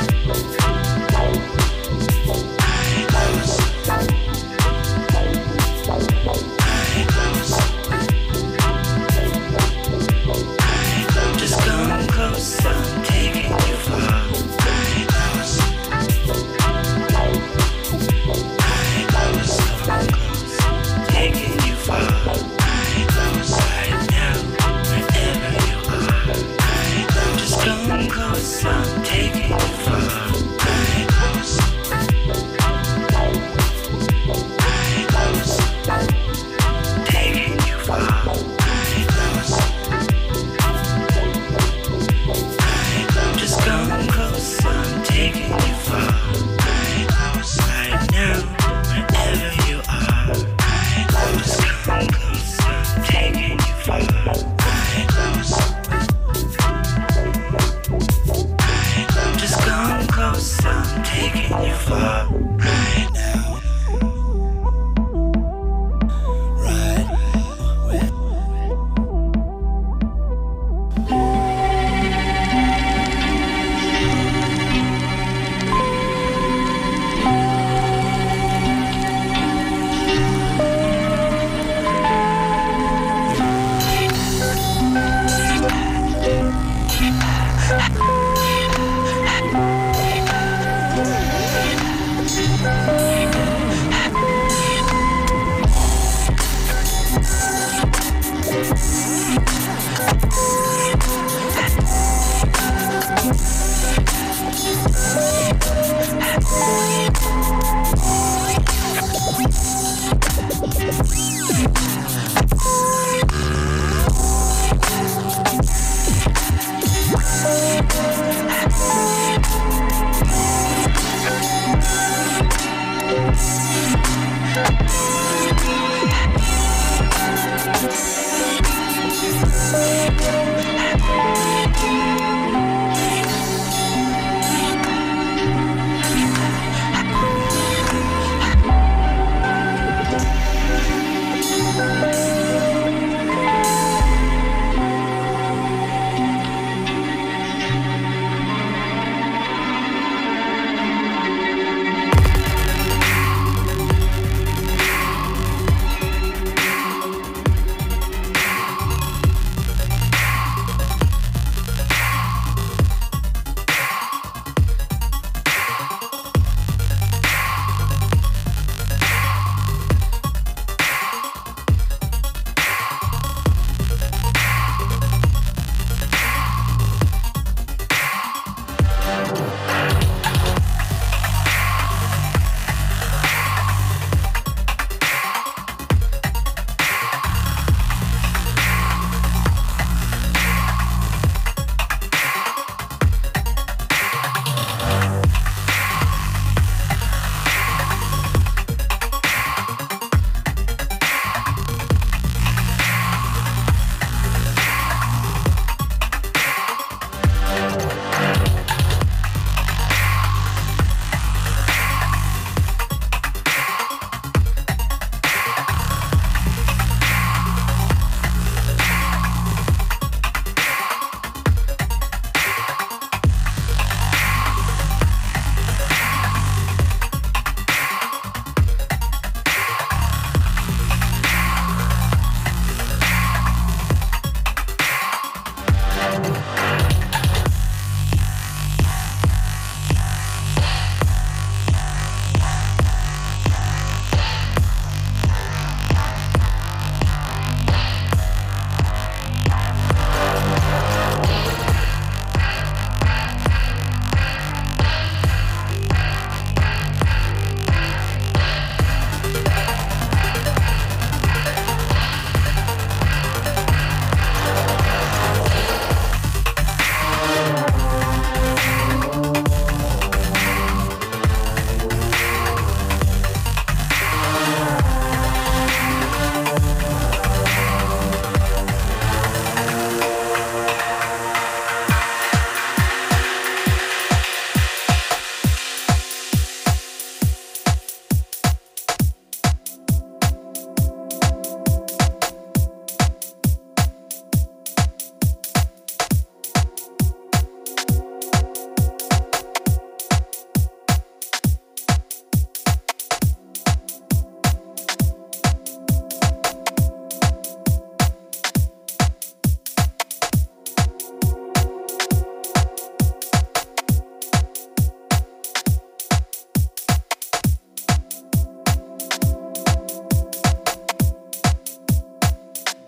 Just come close, I'm taking you far. Right close. Right close, come close, taking you far. Right close, right now, wherever you are. Right close. Just come close, I'm taking you far. Right close. Right close, taking you far. Right close. Just come close, I'm taking you far. Right close, right now, wherever you are. Right close, come close, I'm taking you far. Right close. Right close, just come close, I'm taking you far. Right now. Right.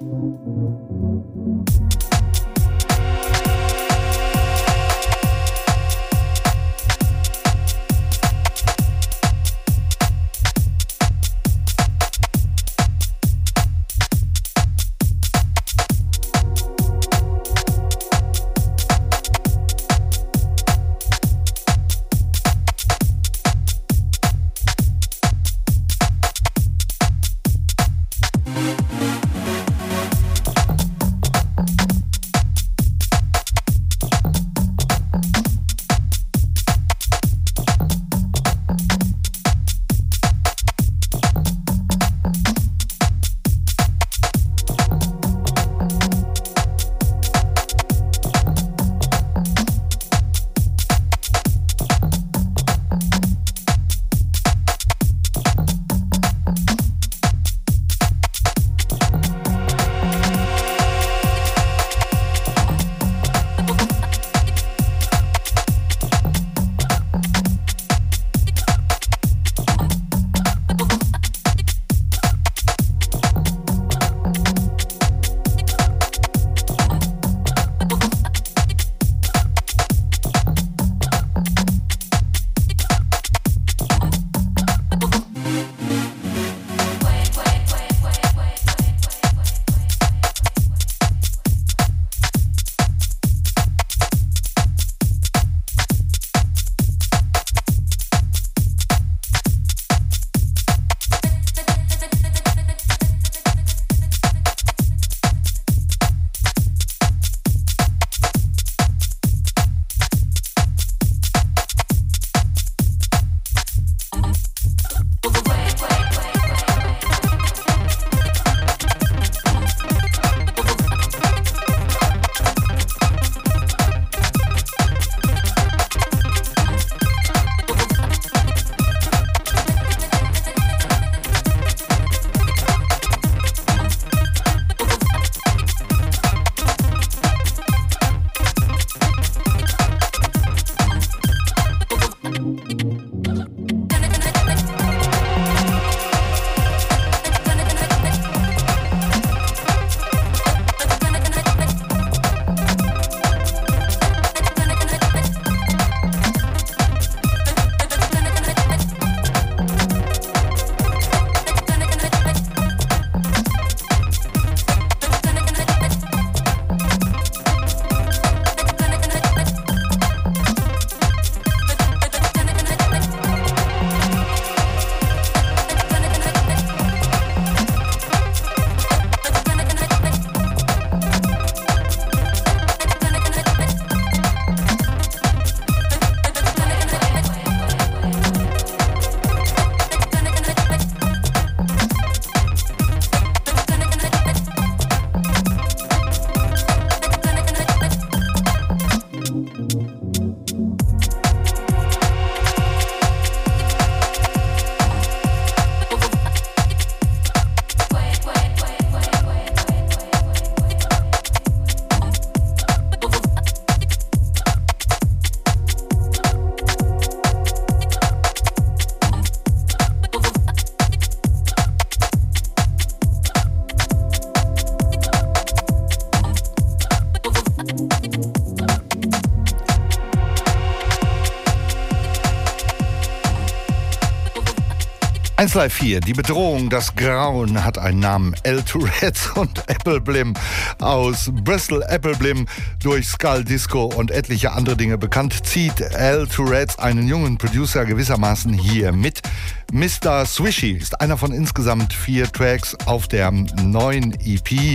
eins Live vier, die Bedrohung, das Grauen hat einen Namen. El Tourettes und Apple Blim aus Bristol. Apple Blim durch Skull Disco und etliche andere Dinge bekannt, zieht El Tourettes einen jungen Producer gewissermaßen hier mit. Mister Swishy ist einer von insgesamt vier Tracks auf der neuen E P.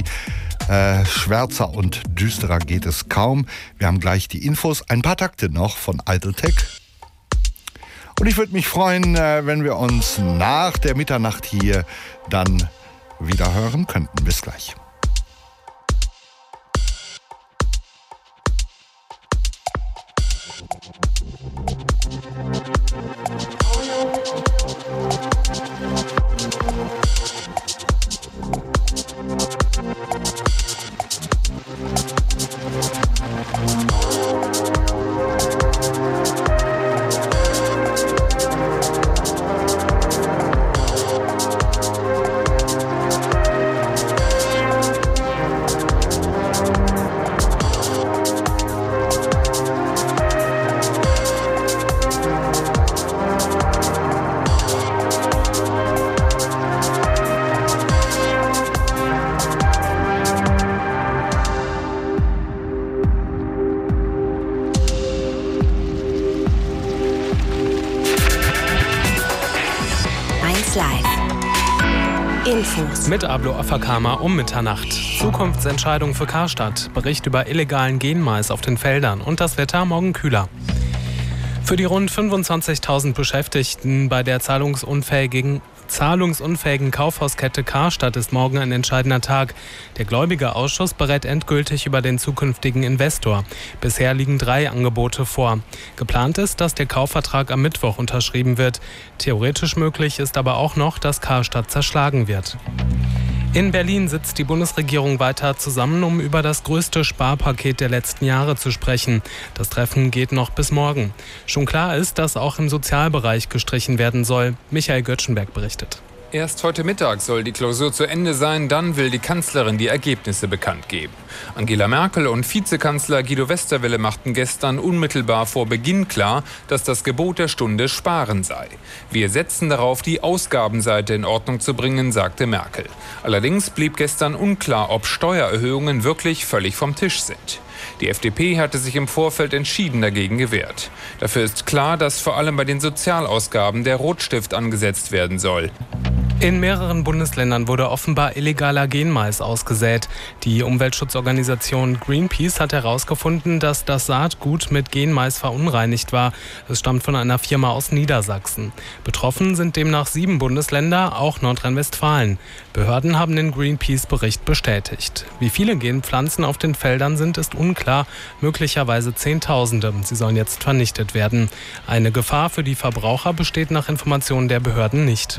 Äh, schwärzer und düsterer geht es kaum. Wir haben gleich die Infos. Ein paar Takte noch von Idletech. Und ich würde mich freuen, äh, wenn wir uns nach der Mitternacht hier dann wieder hören könnten. Bis gleich. We'll be right back. Infos. Mit Ablo Offerkammer um Mitternacht. Zukunftsentscheidung für Karstadt. Bericht über illegalen Genmais auf den Feldern. Und das Wetter morgen kühler. Für die rund fünfundzwanzigtausend Beschäftigten bei der zahlungsunfähigen, zahlungsunfähigen Kaufhauskette Karstadt ist morgen ein entscheidender Tag. Der Gläubigerausschuss berät endgültig über den zukünftigen Investor. Bisher liegen drei Angebote vor. Geplant ist, dass der Kaufvertrag am Mittwoch unterschrieben wird. Theoretisch möglich ist aber auch noch, dass Karstadt zerschlagen wird. In Berlin sitzt die Bundesregierung weiter zusammen, um über das größte Sparpaket der letzten Jahre zu sprechen. Das Treffen geht noch bis morgen. Schon klar ist, dass auch im Sozialbereich gestrichen werden soll. Michael Göttschenberg berichtet. Erst heute Mittag soll die Klausur zu Ende sein, dann will die Kanzlerin die Ergebnisse bekannt geben. Angela Merkel und Vizekanzler Guido Westerwelle machten gestern unmittelbar vor Beginn klar, dass das Gebot der Stunde Sparen sei. Wir setzen darauf, die Ausgabenseite in Ordnung zu bringen, sagte Merkel. Allerdings blieb gestern unklar, ob Steuererhöhungen wirklich völlig vom Tisch sind. Die F D P hatte sich im Vorfeld entschieden dagegen gewehrt. Dafür ist klar, dass vor allem bei den Sozialausgaben der Rotstift angesetzt werden soll. In mehreren Bundesländern wurde offenbar illegaler Genmais ausgesät. Die Umweltschutzorganisation Greenpeace hat herausgefunden, dass das Saatgut mit Genmais verunreinigt war. Es stammt von einer Firma aus Niedersachsen. Betroffen sind demnach sieben Bundesländer, auch Nordrhein-Westfalen. Behörden haben den Greenpeace-Bericht bestätigt. Wie viele Genpflanzen auf den Feldern sind, ist unklar. Möglicherweise Zehntausende. Sie sollen jetzt vernichtet werden. Eine Gefahr für die Verbraucher besteht nach Informationen der Behörden nicht.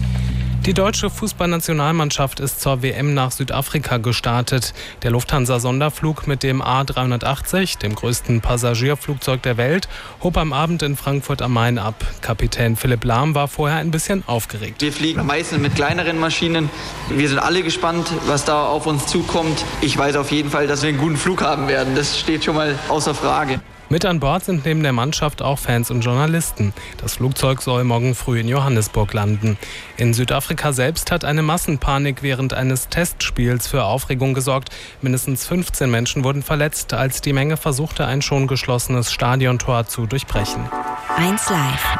Die deutsche Fußballnationalmannschaft ist zur W M nach Südafrika gestartet. Der Lufthansa-Sonderflug mit dem A dreihundertachtzig, dem größten Passagierflugzeug der Welt, hob am Abend in Frankfurt am Main ab. Kapitän Philipp Lahm war vorher ein bisschen aufgeregt. Wir fliegen meistens mit kleineren Maschinen. Wir sind alle gespannt, was da auf uns zukommt. Ich weiß auf jeden Fall, dass wir einen guten Flug haben werden. Das steht schon mal außer Frage. Mit an Bord sind neben der Mannschaft auch Fans und Journalisten. Das Flugzeug soll morgen früh in Johannesburg landen. In Südafrika selbst hat eine Massenpanik während eines Testspiels für Aufregung gesorgt. Mindestens fünfzehn Menschen wurden verletzt, als die Menge versuchte, ein schon geschlossenes Stadiontor zu durchbrechen. eins Live.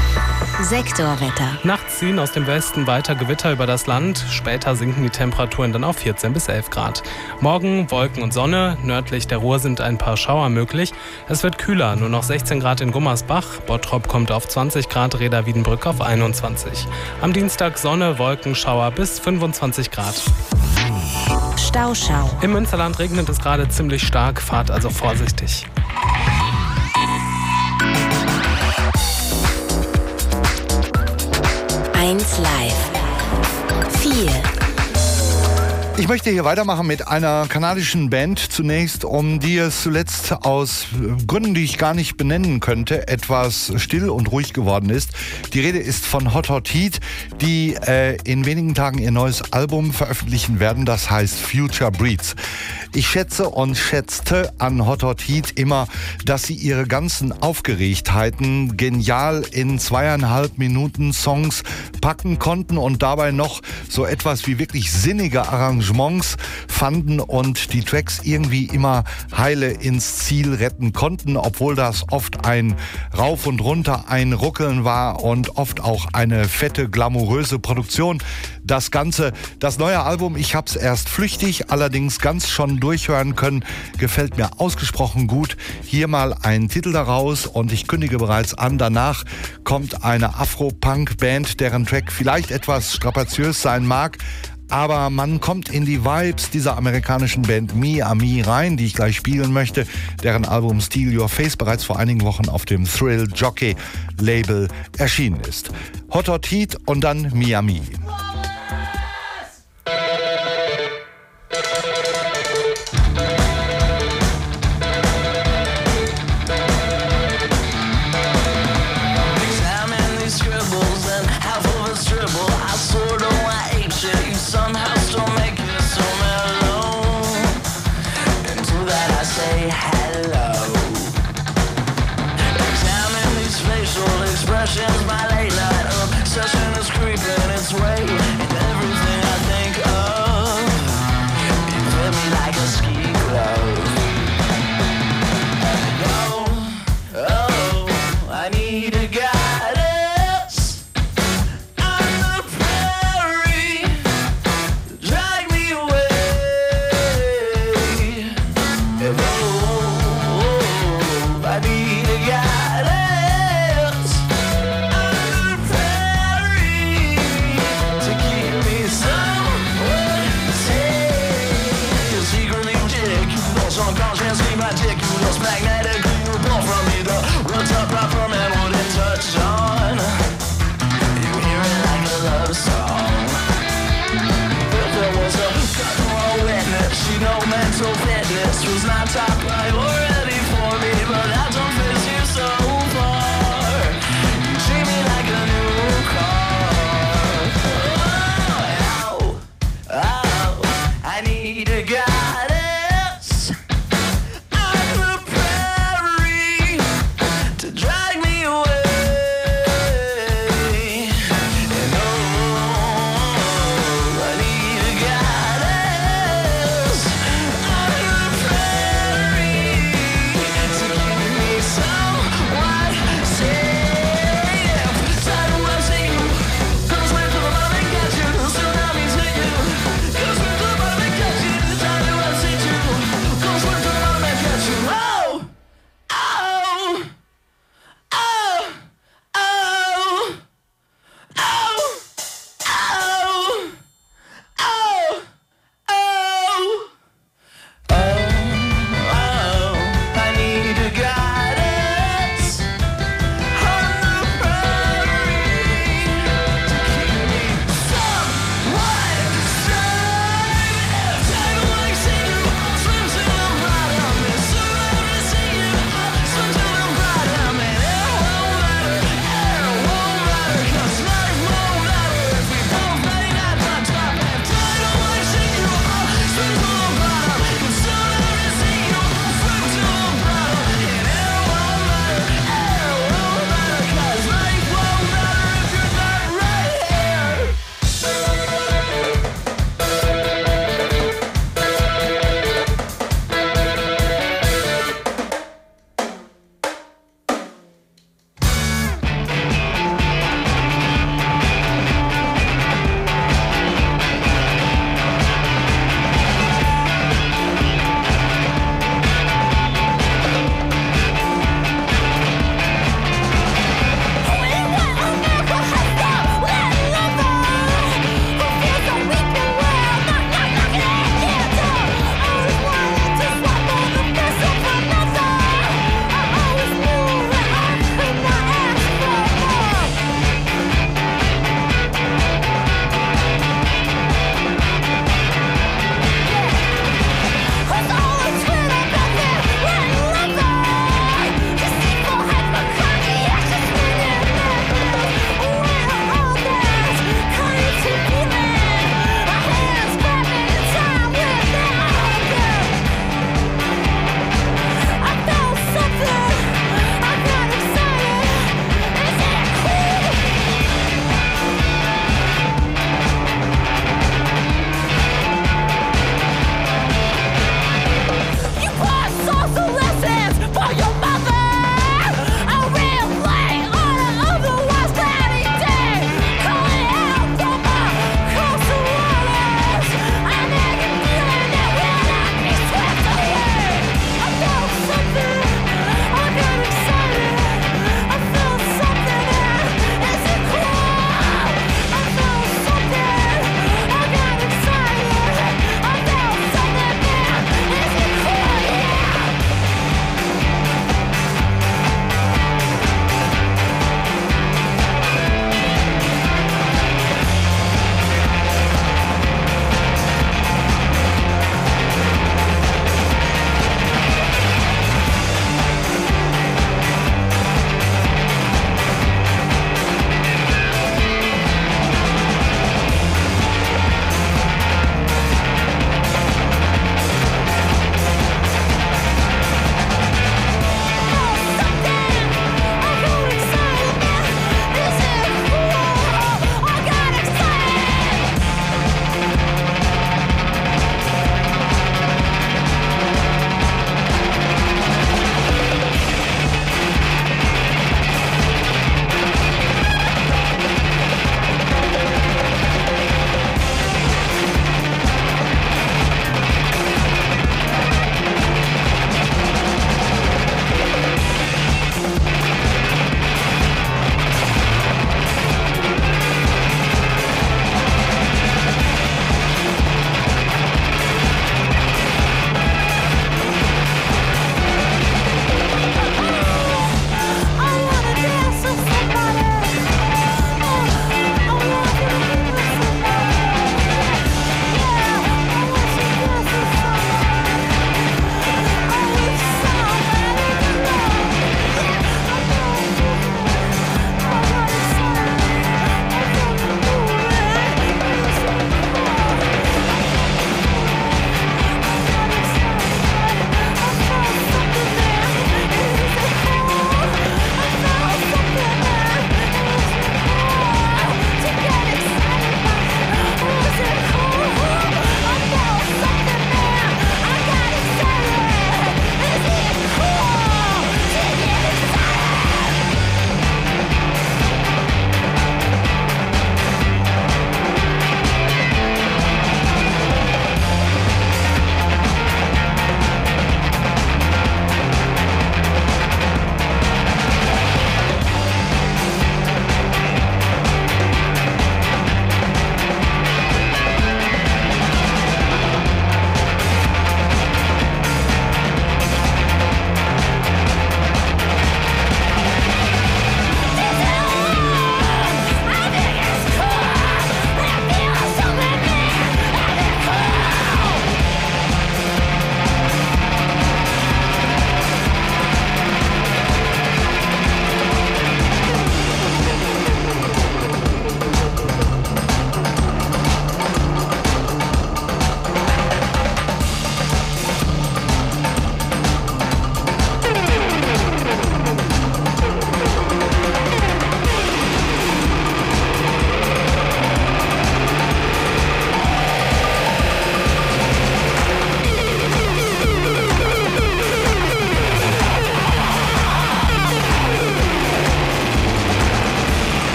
Sektorwetter. Nachts ziehen aus dem Westen weiter Gewitter über das Land. Später sinken die Temperaturen dann auf vierzehn bis elf Grad. Morgen Wolken und Sonne. Nördlich der Ruhr sind ein paar Schauer möglich. Es wird kühler, nur noch sechzehn Grad in Gummersbach. Bottrop kommt auf zwanzig Grad, Reda-Wiedenbrück auf einundzwanzig. Am Dienstag Sonne, Wolken, Schauer bis fünfundzwanzig Grad. Stauschau. Im Münsterland regnet es gerade ziemlich stark, fahrt also vorsichtig. eins Live. vier. Ich möchte hier weitermachen mit einer kanadischen Band zunächst, um die es zuletzt aus Gründen, die ich gar nicht benennen könnte, etwas still und ruhig geworden ist. Die Rede ist von Hot Hot Heat, die äh, in wenigen Tagen ihr neues Album veröffentlichen werden, das heißt Future Breeds. Ich schätze und schätzte an Hot Hot Heat immer, dass sie ihre ganzen Aufgeregtheiten genial in zweieinhalb Minuten Songs packen konnten und dabei noch so etwas wie wirklich sinnige Arrangements fanden und die Tracks irgendwie immer heile ins Ziel retten konnten, obwohl das oft ein Rauf und Runter, ein Ruckeln war und oft auch eine fette, glamouröse Produktion. Das Ganze, das neue Album, ich habe es erst flüchtig, allerdings ganz schon durchhören können, gefällt mir ausgesprochen gut. Hier mal ein Titel daraus und ich kündige bereits an, danach kommt eine Afro-Punk-Band, deren Track vielleicht etwas strapaziös sein mag, aber man kommt in die Vibes dieser amerikanischen Band Miami rein, die ich gleich spielen möchte, deren Album Steal Your Face bereits vor einigen Wochen auf dem Thrill Jockey Label erschienen ist. Hot Hot Heat und dann Miami. My late night obsession is creeping its way. not top priority for me, but that don't fit you so far. You treat me like a new car. Oh, oh, I need a guidance on the prairie to drag me away. And oh, I need a guidance on the prairie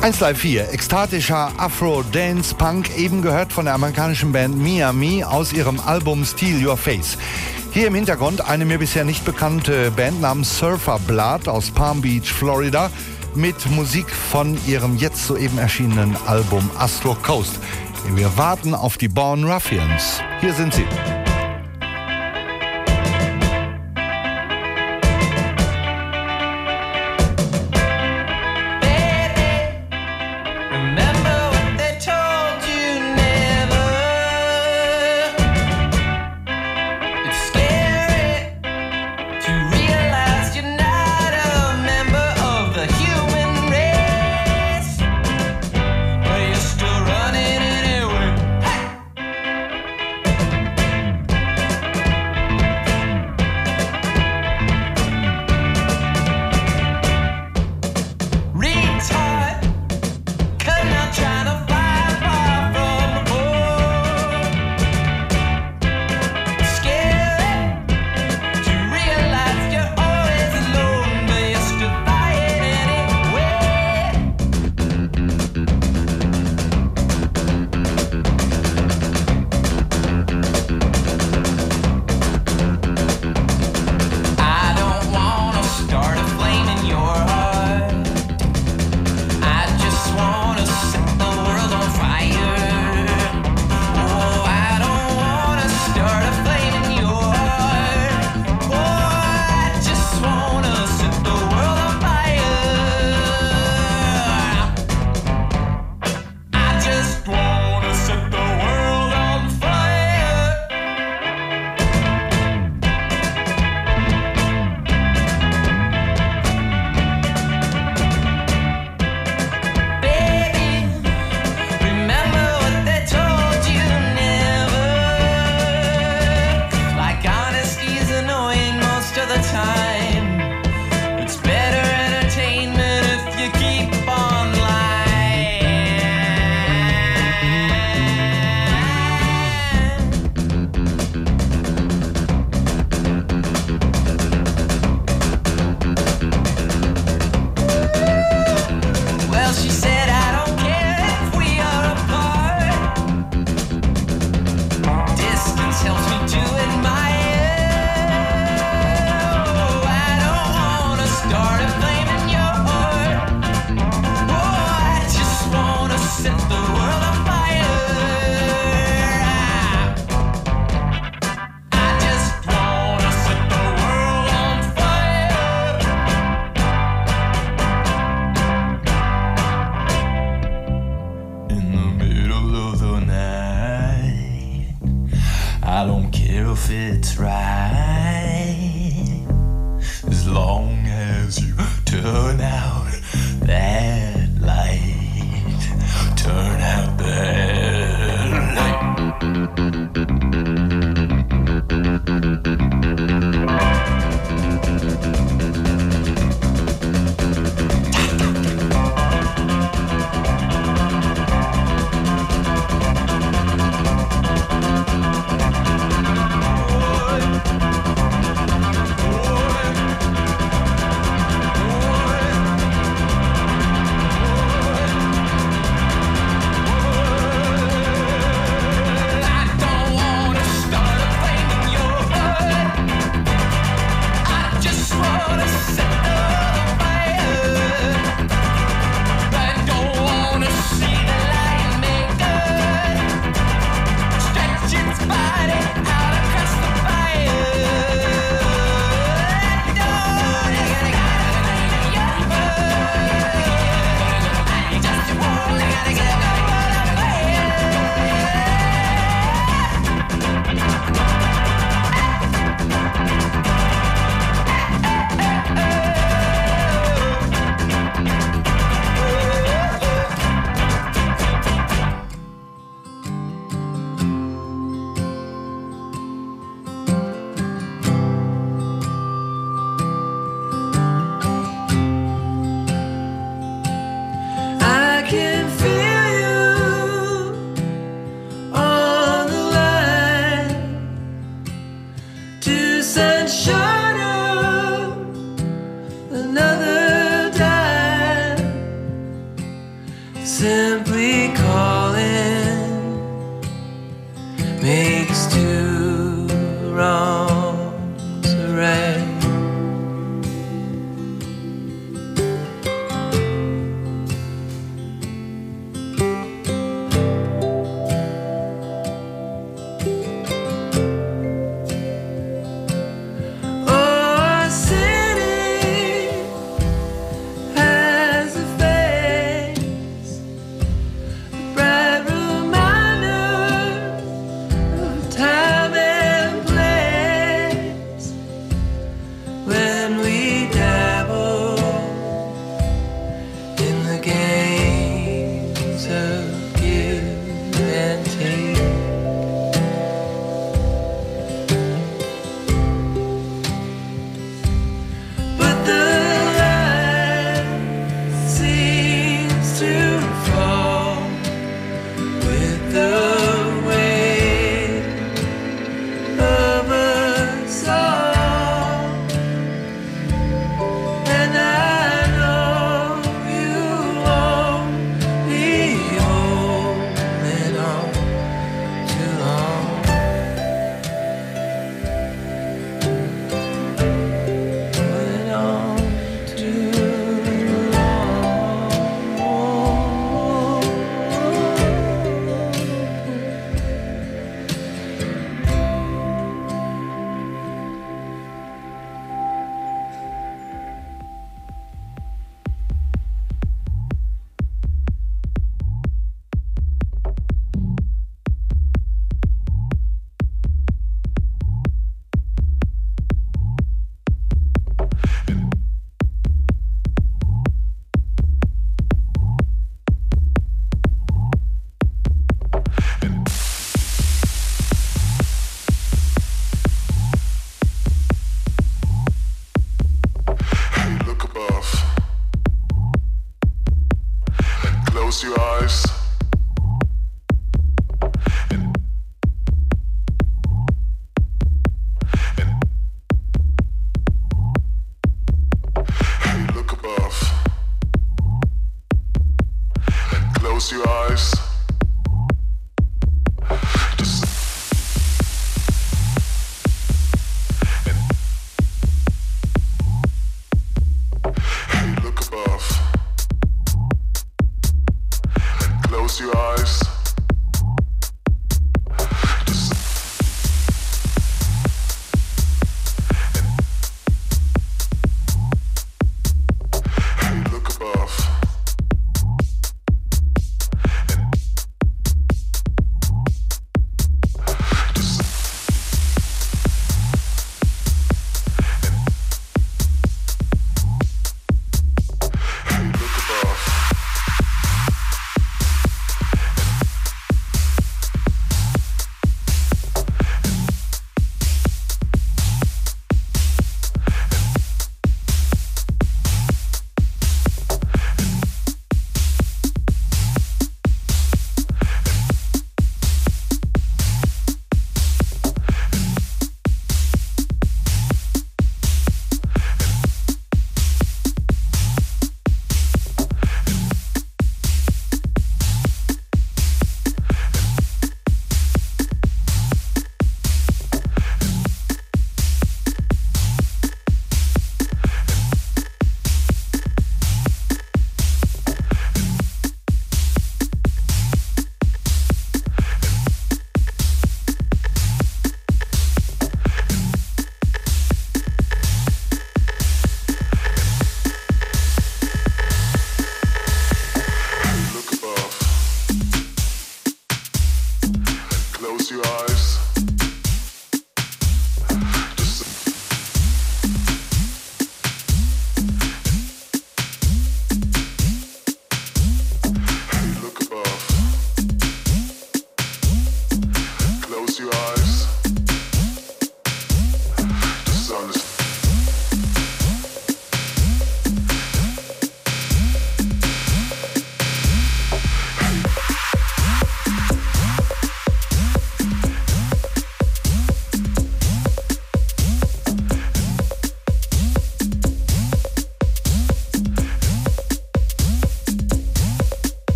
eins Live vier, ekstatischer Afro-Dance-Punk, eben gehört von der amerikanischen Band Miami aus ihrem Album Steal Your Face. Hier im Hintergrund eine mir bisher nicht bekannte Band namens Surfer Blood aus Palm Beach, Florida, mit Musik von ihrem jetzt soeben erschienenen Album Astro Coast. Wir warten auf die Born Ruffians. Hier sind sie. simply calling makes two wrongs right.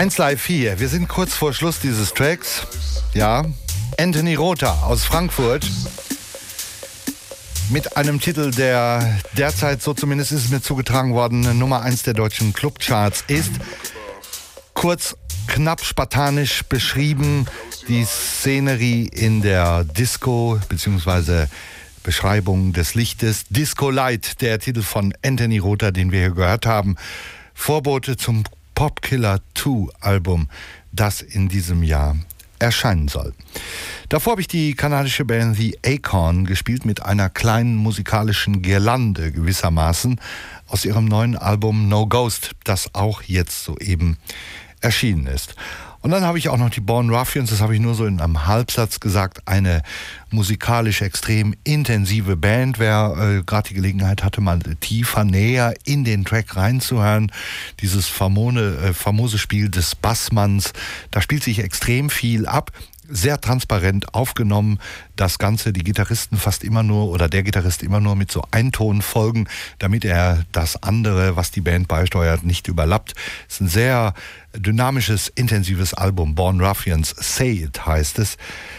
eins Live vier. Wir sind kurz vor Schluss dieses Tracks. Ja, Anthony Rother aus Frankfurt mit einem Titel, der derzeit, so zumindest ist es mir zugetragen worden, Nummer eins der deutschen Clubcharts ist. Kurz, knapp, spartanisch beschrieben die Szenerie in der Disco, beziehungsweise Beschreibung des Lichtes. Disco Light, der Titel von Anthony Rother, den wir hier gehört haben. Vorbote zum Popkiller zwei Album, das in diesem Jahr erscheinen soll. Davor habe ich die kanadische Band The Acorn gespielt mit einer kleinen musikalischen Girlande gewissermaßen aus ihrem neuen Album No Ghost, das auch jetzt soeben erschienen ist. Und dann habe ich auch noch die Born Ruffians, das habe ich nur so in einem Halbsatz gesagt, eine musikalisch extrem intensive Band. Wer äh, gerade die Gelegenheit hatte, mal tiefer, näher in den Track reinzuhören, dieses famone, äh, famose Spiel des Bassmanns, da spielt sich extrem viel ab. Sehr transparent aufgenommen, das Ganze, die Gitarristen fast immer nur, oder der Gitarrist immer nur mit so Eintonfolgen, damit er das andere, was die Band beisteuert, nicht überlappt. Es ist ein sehr dynamisches, intensives Album, Born Ruffians, Say It heißt es,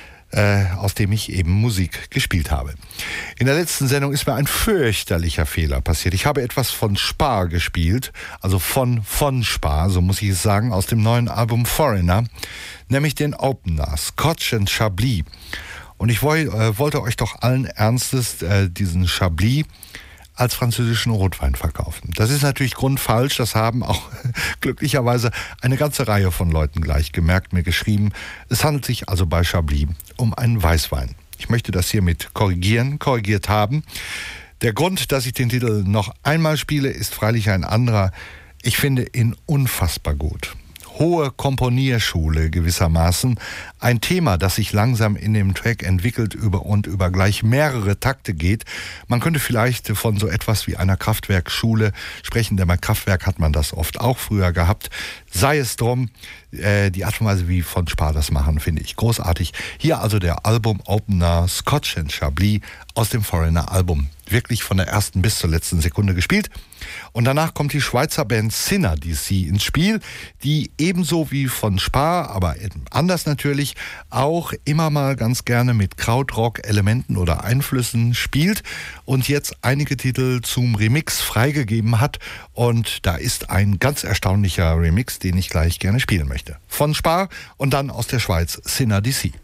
äh, aus dem ich eben Musik gespielt habe. In der letzten Sendung ist mir ein fürchterlicher Fehler passiert. Ich habe etwas von Spar gespielt, also von, von Spar, so muss ich es sagen, aus dem neuen Album Foreigner, nämlich den Opener, Scotch and Chablis. Und ich woll, äh, wollte euch doch allen Ernstes äh, diesen Chablis als französischen Rotwein verkaufen. Das ist natürlich grundfalsch, das haben auch glücklicherweise eine ganze Reihe von Leuten gleich gemerkt, mir geschrieben. Es handelt sich also bei Chablis um einen Weißwein. Ich möchte das hiermit korrigieren, korrigiert haben. Der Grund, dass ich den Titel noch einmal spiele, ist freilich ein anderer. Ich finde ihn unfassbar gut. Hohe Komponierschule gewissermaßen. Ein Thema, das sich langsam in dem Track entwickelt über und über gleich mehrere Takte geht. Man könnte vielleicht von so etwas wie einer Kraftwerkschule sprechen, denn bei Kraftwerk hat man das oft auch früher gehabt. Sei es drum, äh, die Art und Weise, wie von Spar das machen, finde ich großartig. Hier also der Album-Opener Scotch and Chablis aus dem Foreigner-Album. Wirklich von der ersten bis zur letzten Sekunde gespielt. Und danach kommt die Schweizer Band Sinner D C ins Spiel, die ebenso wie von Spar, aber anders natürlich, auch immer mal ganz gerne mit Krautrock-Elementen oder Einflüssen spielt und jetzt einige Titel zum Remix freigegeben hat. Und da ist ein ganz erstaunlicher Remix, den ich gleich gerne spielen möchte. Von Spar und dann aus der Schweiz Sinner D C.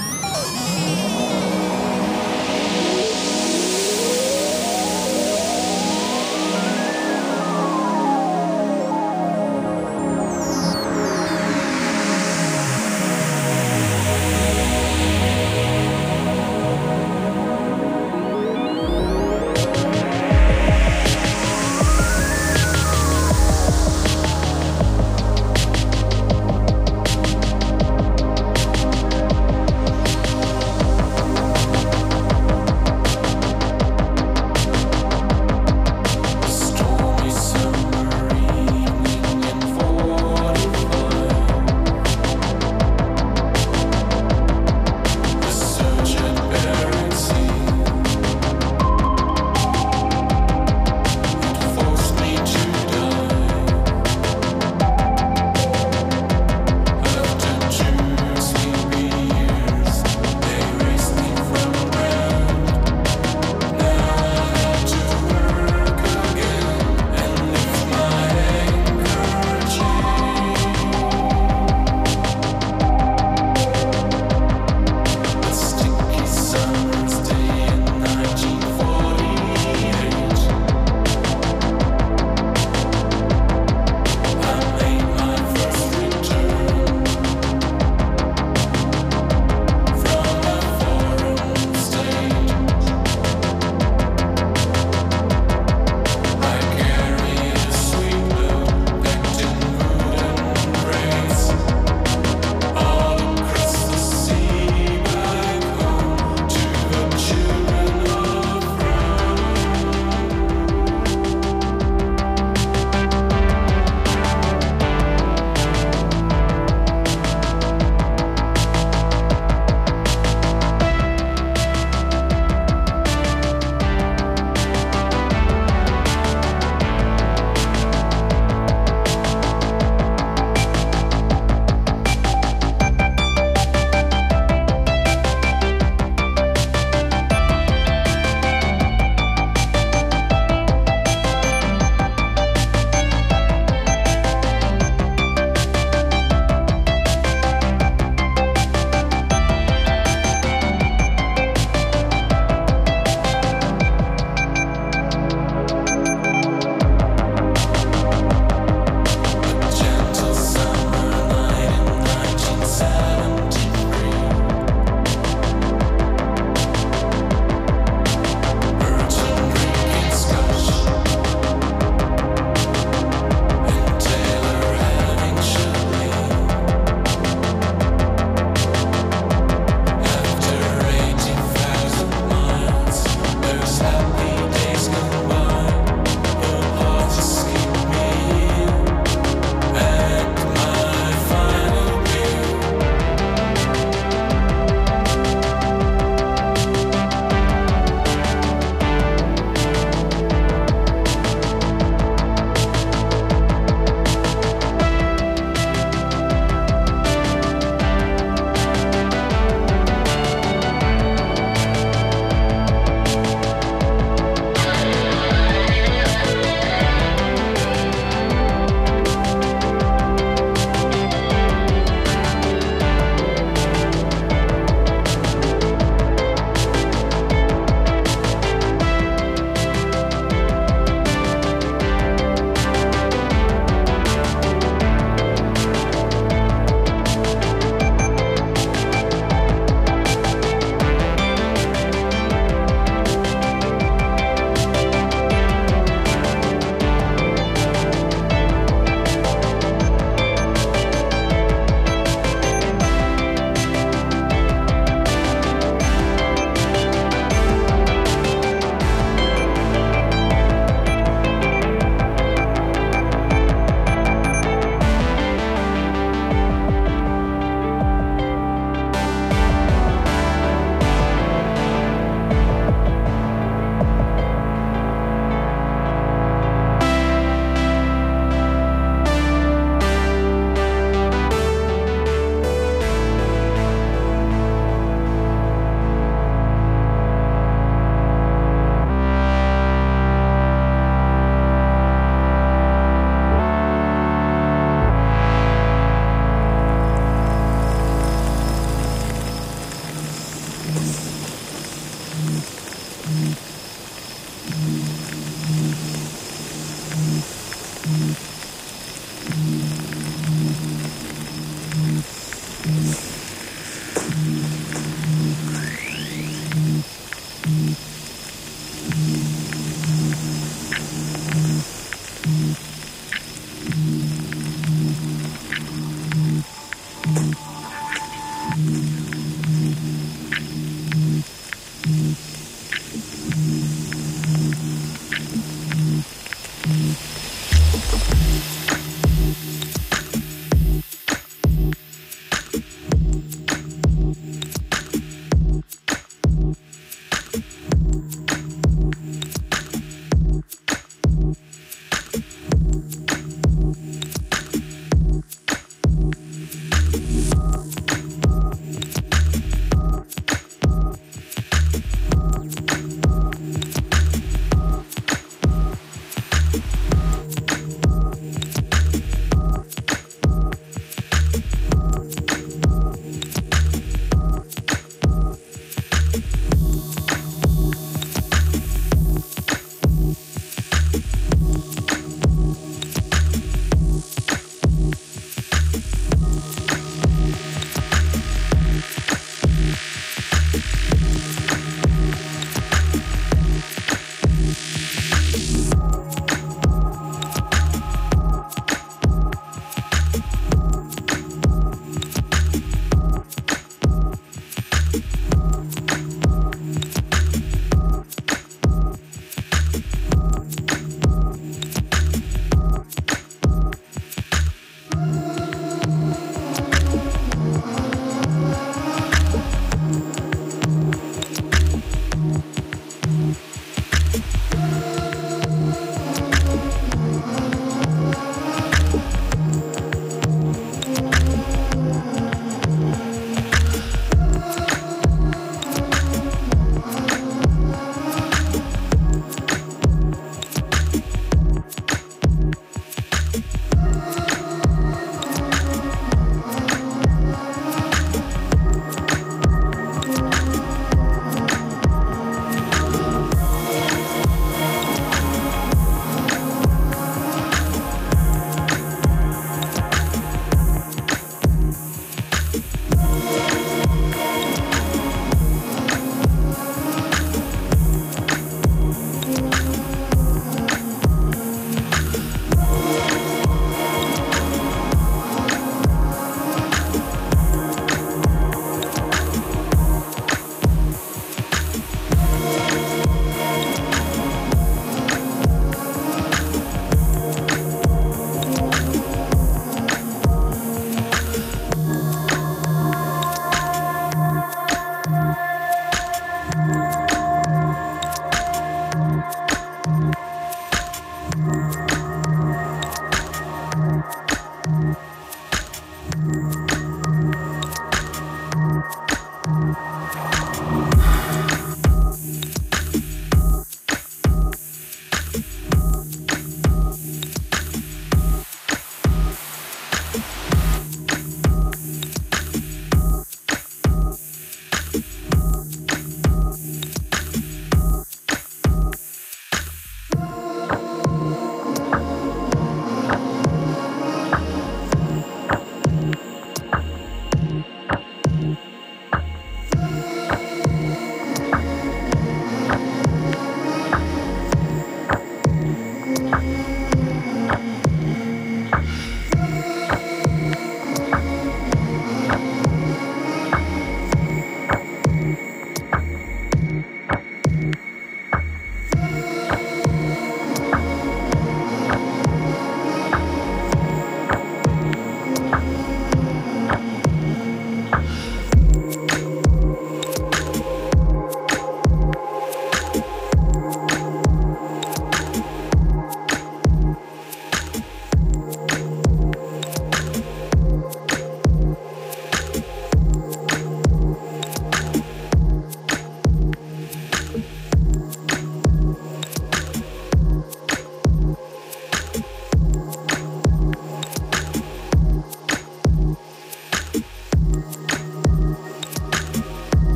Thank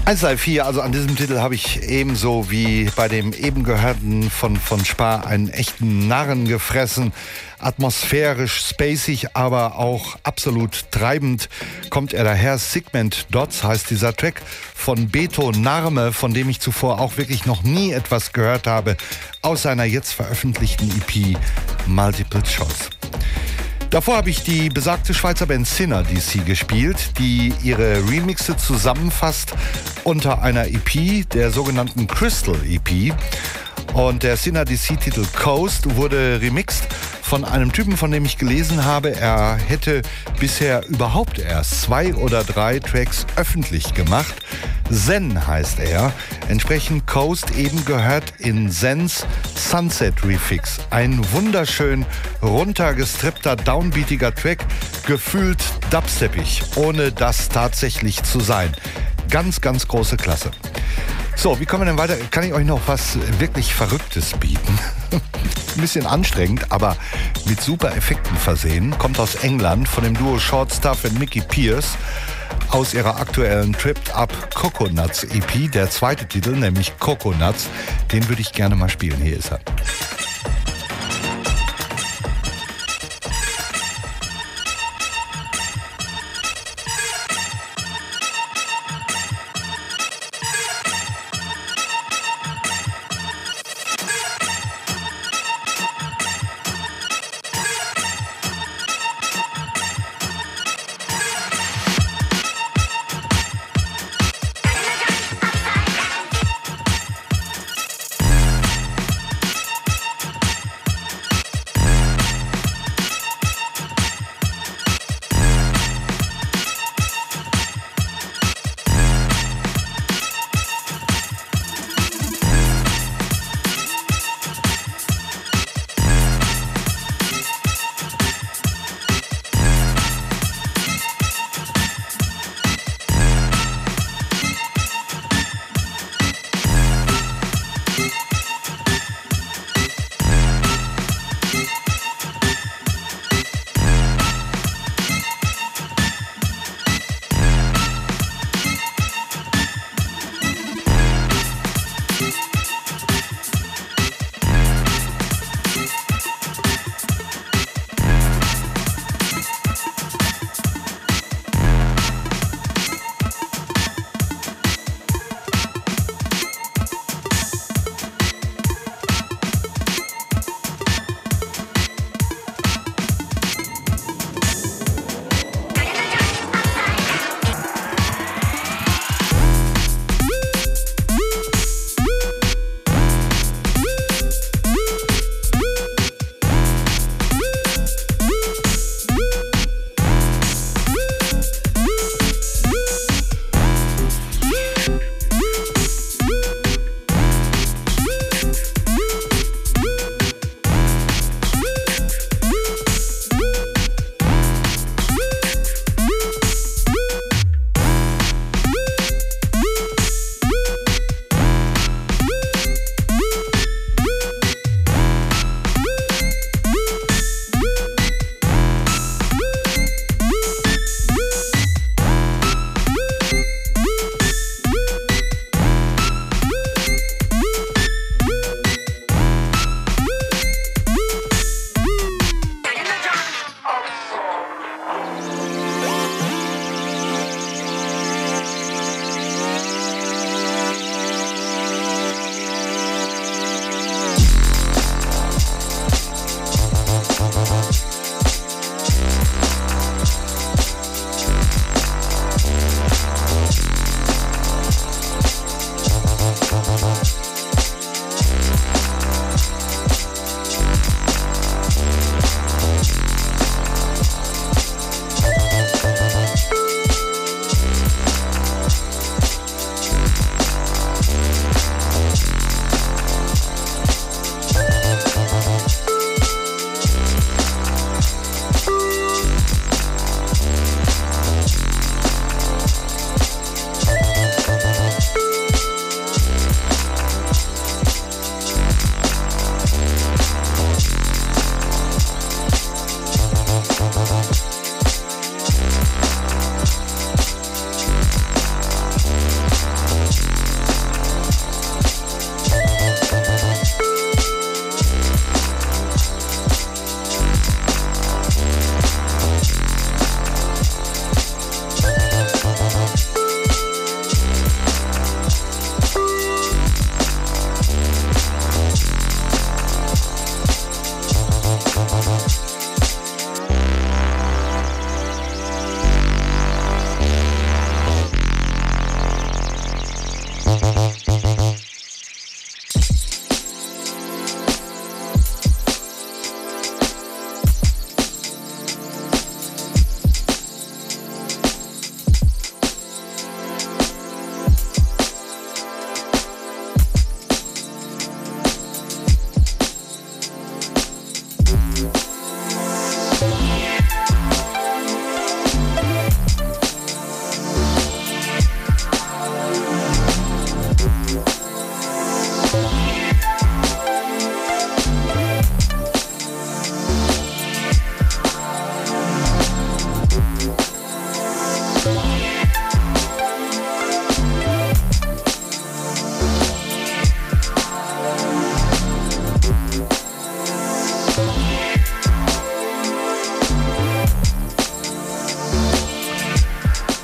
eins drei vier, also an diesem Titel habe ich ebenso wie bei dem eben gehörten von, von Spar einen echten Narren gefressen. Atmosphärisch, spacig, aber auch absolut treibend kommt er daher. Segment Dots heißt dieser Track von Beto Narme, von dem ich zuvor auch wirklich noch nie etwas gehört habe, aus seiner jetzt veröffentlichten E P Multiple Choice. Davor habe ich die besagte Schweizer Band Sinner D C gespielt, die ihre Remixe zusammenfasst unter einer E P, der sogenannten Crystal E P. Und der Sinner D C-Titel Coast wurde remixt von einem Typen, von dem ich gelesen habe, er hätte bisher überhaupt erst zwei oder drei Tracks öffentlich gemacht. Zen heißt er. Entsprechend Coast eben gehört in Zens Sunset Refix. Ein wunderschön runtergestrippter, downbeatiger Track, gefühlt dubsteppig, ohne das tatsächlich zu sein. Ganz, ganz große Klasse. So, wie kommen wir denn weiter? Kann ich euch noch was wirklich Verrücktes bieten? Ein bisschen anstrengend, aber mit super Effekten versehen. Kommt aus England von dem Duo Short Stuff und Mickey Pierce aus ihrer aktuellen Tripped Up Coconuts E P. Der zweite Titel, nämlich Coconuts, den würde ich gerne mal spielen. Hier ist er.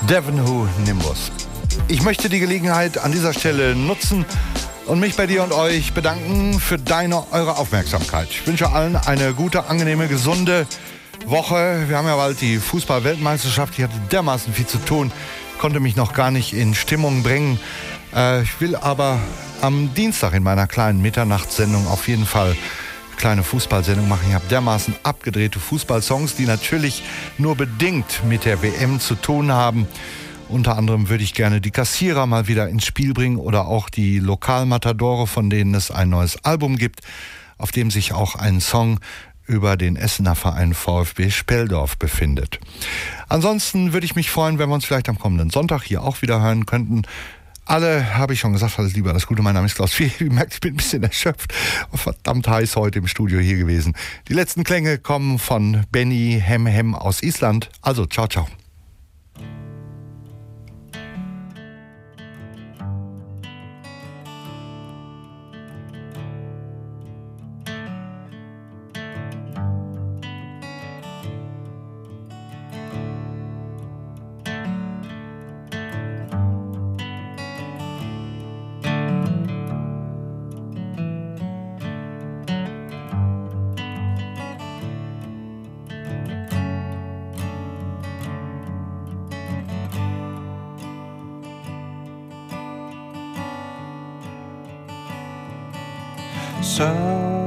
Devon Who Nimbus. Ich möchte die Gelegenheit an dieser Stelle nutzen und mich bei dir und euch bedanken für deine, eure Aufmerksamkeit. Ich wünsche allen eine gute, angenehme, gesunde Woche. Wir haben ja bald die Fußball-Weltmeisterschaft. Ich hatte dermaßen viel zu tun, konnte mich noch gar nicht in Stimmung bringen. Äh, ich will aber am Dienstag in meiner kleinen Mitternachtssendung auf jeden Fall eine kleine Fußballsendung machen. Ich habe dermaßen abgedrehte Fußballsongs, die natürlich nur bedingt mit der W M zu tun haben. Unter anderem würde ich gerne die Kassierer mal wieder ins Spiel bringen oder auch die Lokalmatadore, von denen es ein neues Album gibt, auf dem sich auch ein Song über den Essener Verein VfB Speldorf befindet. Ansonsten würde ich mich freuen, wenn wir uns vielleicht am kommenden Sonntag hier auch wieder hören könnten. Alle, habe ich schon gesagt, alles Liebe, alles Gute. Mein Name ist Klaus Vier. Ihr merkt, ich bin ein bisschen erschöpft. Verdammt heiß heute im Studio hier gewesen. Die letzten Klänge kommen von Benny Hem Hem aus Island. Also, ciao, ciao. So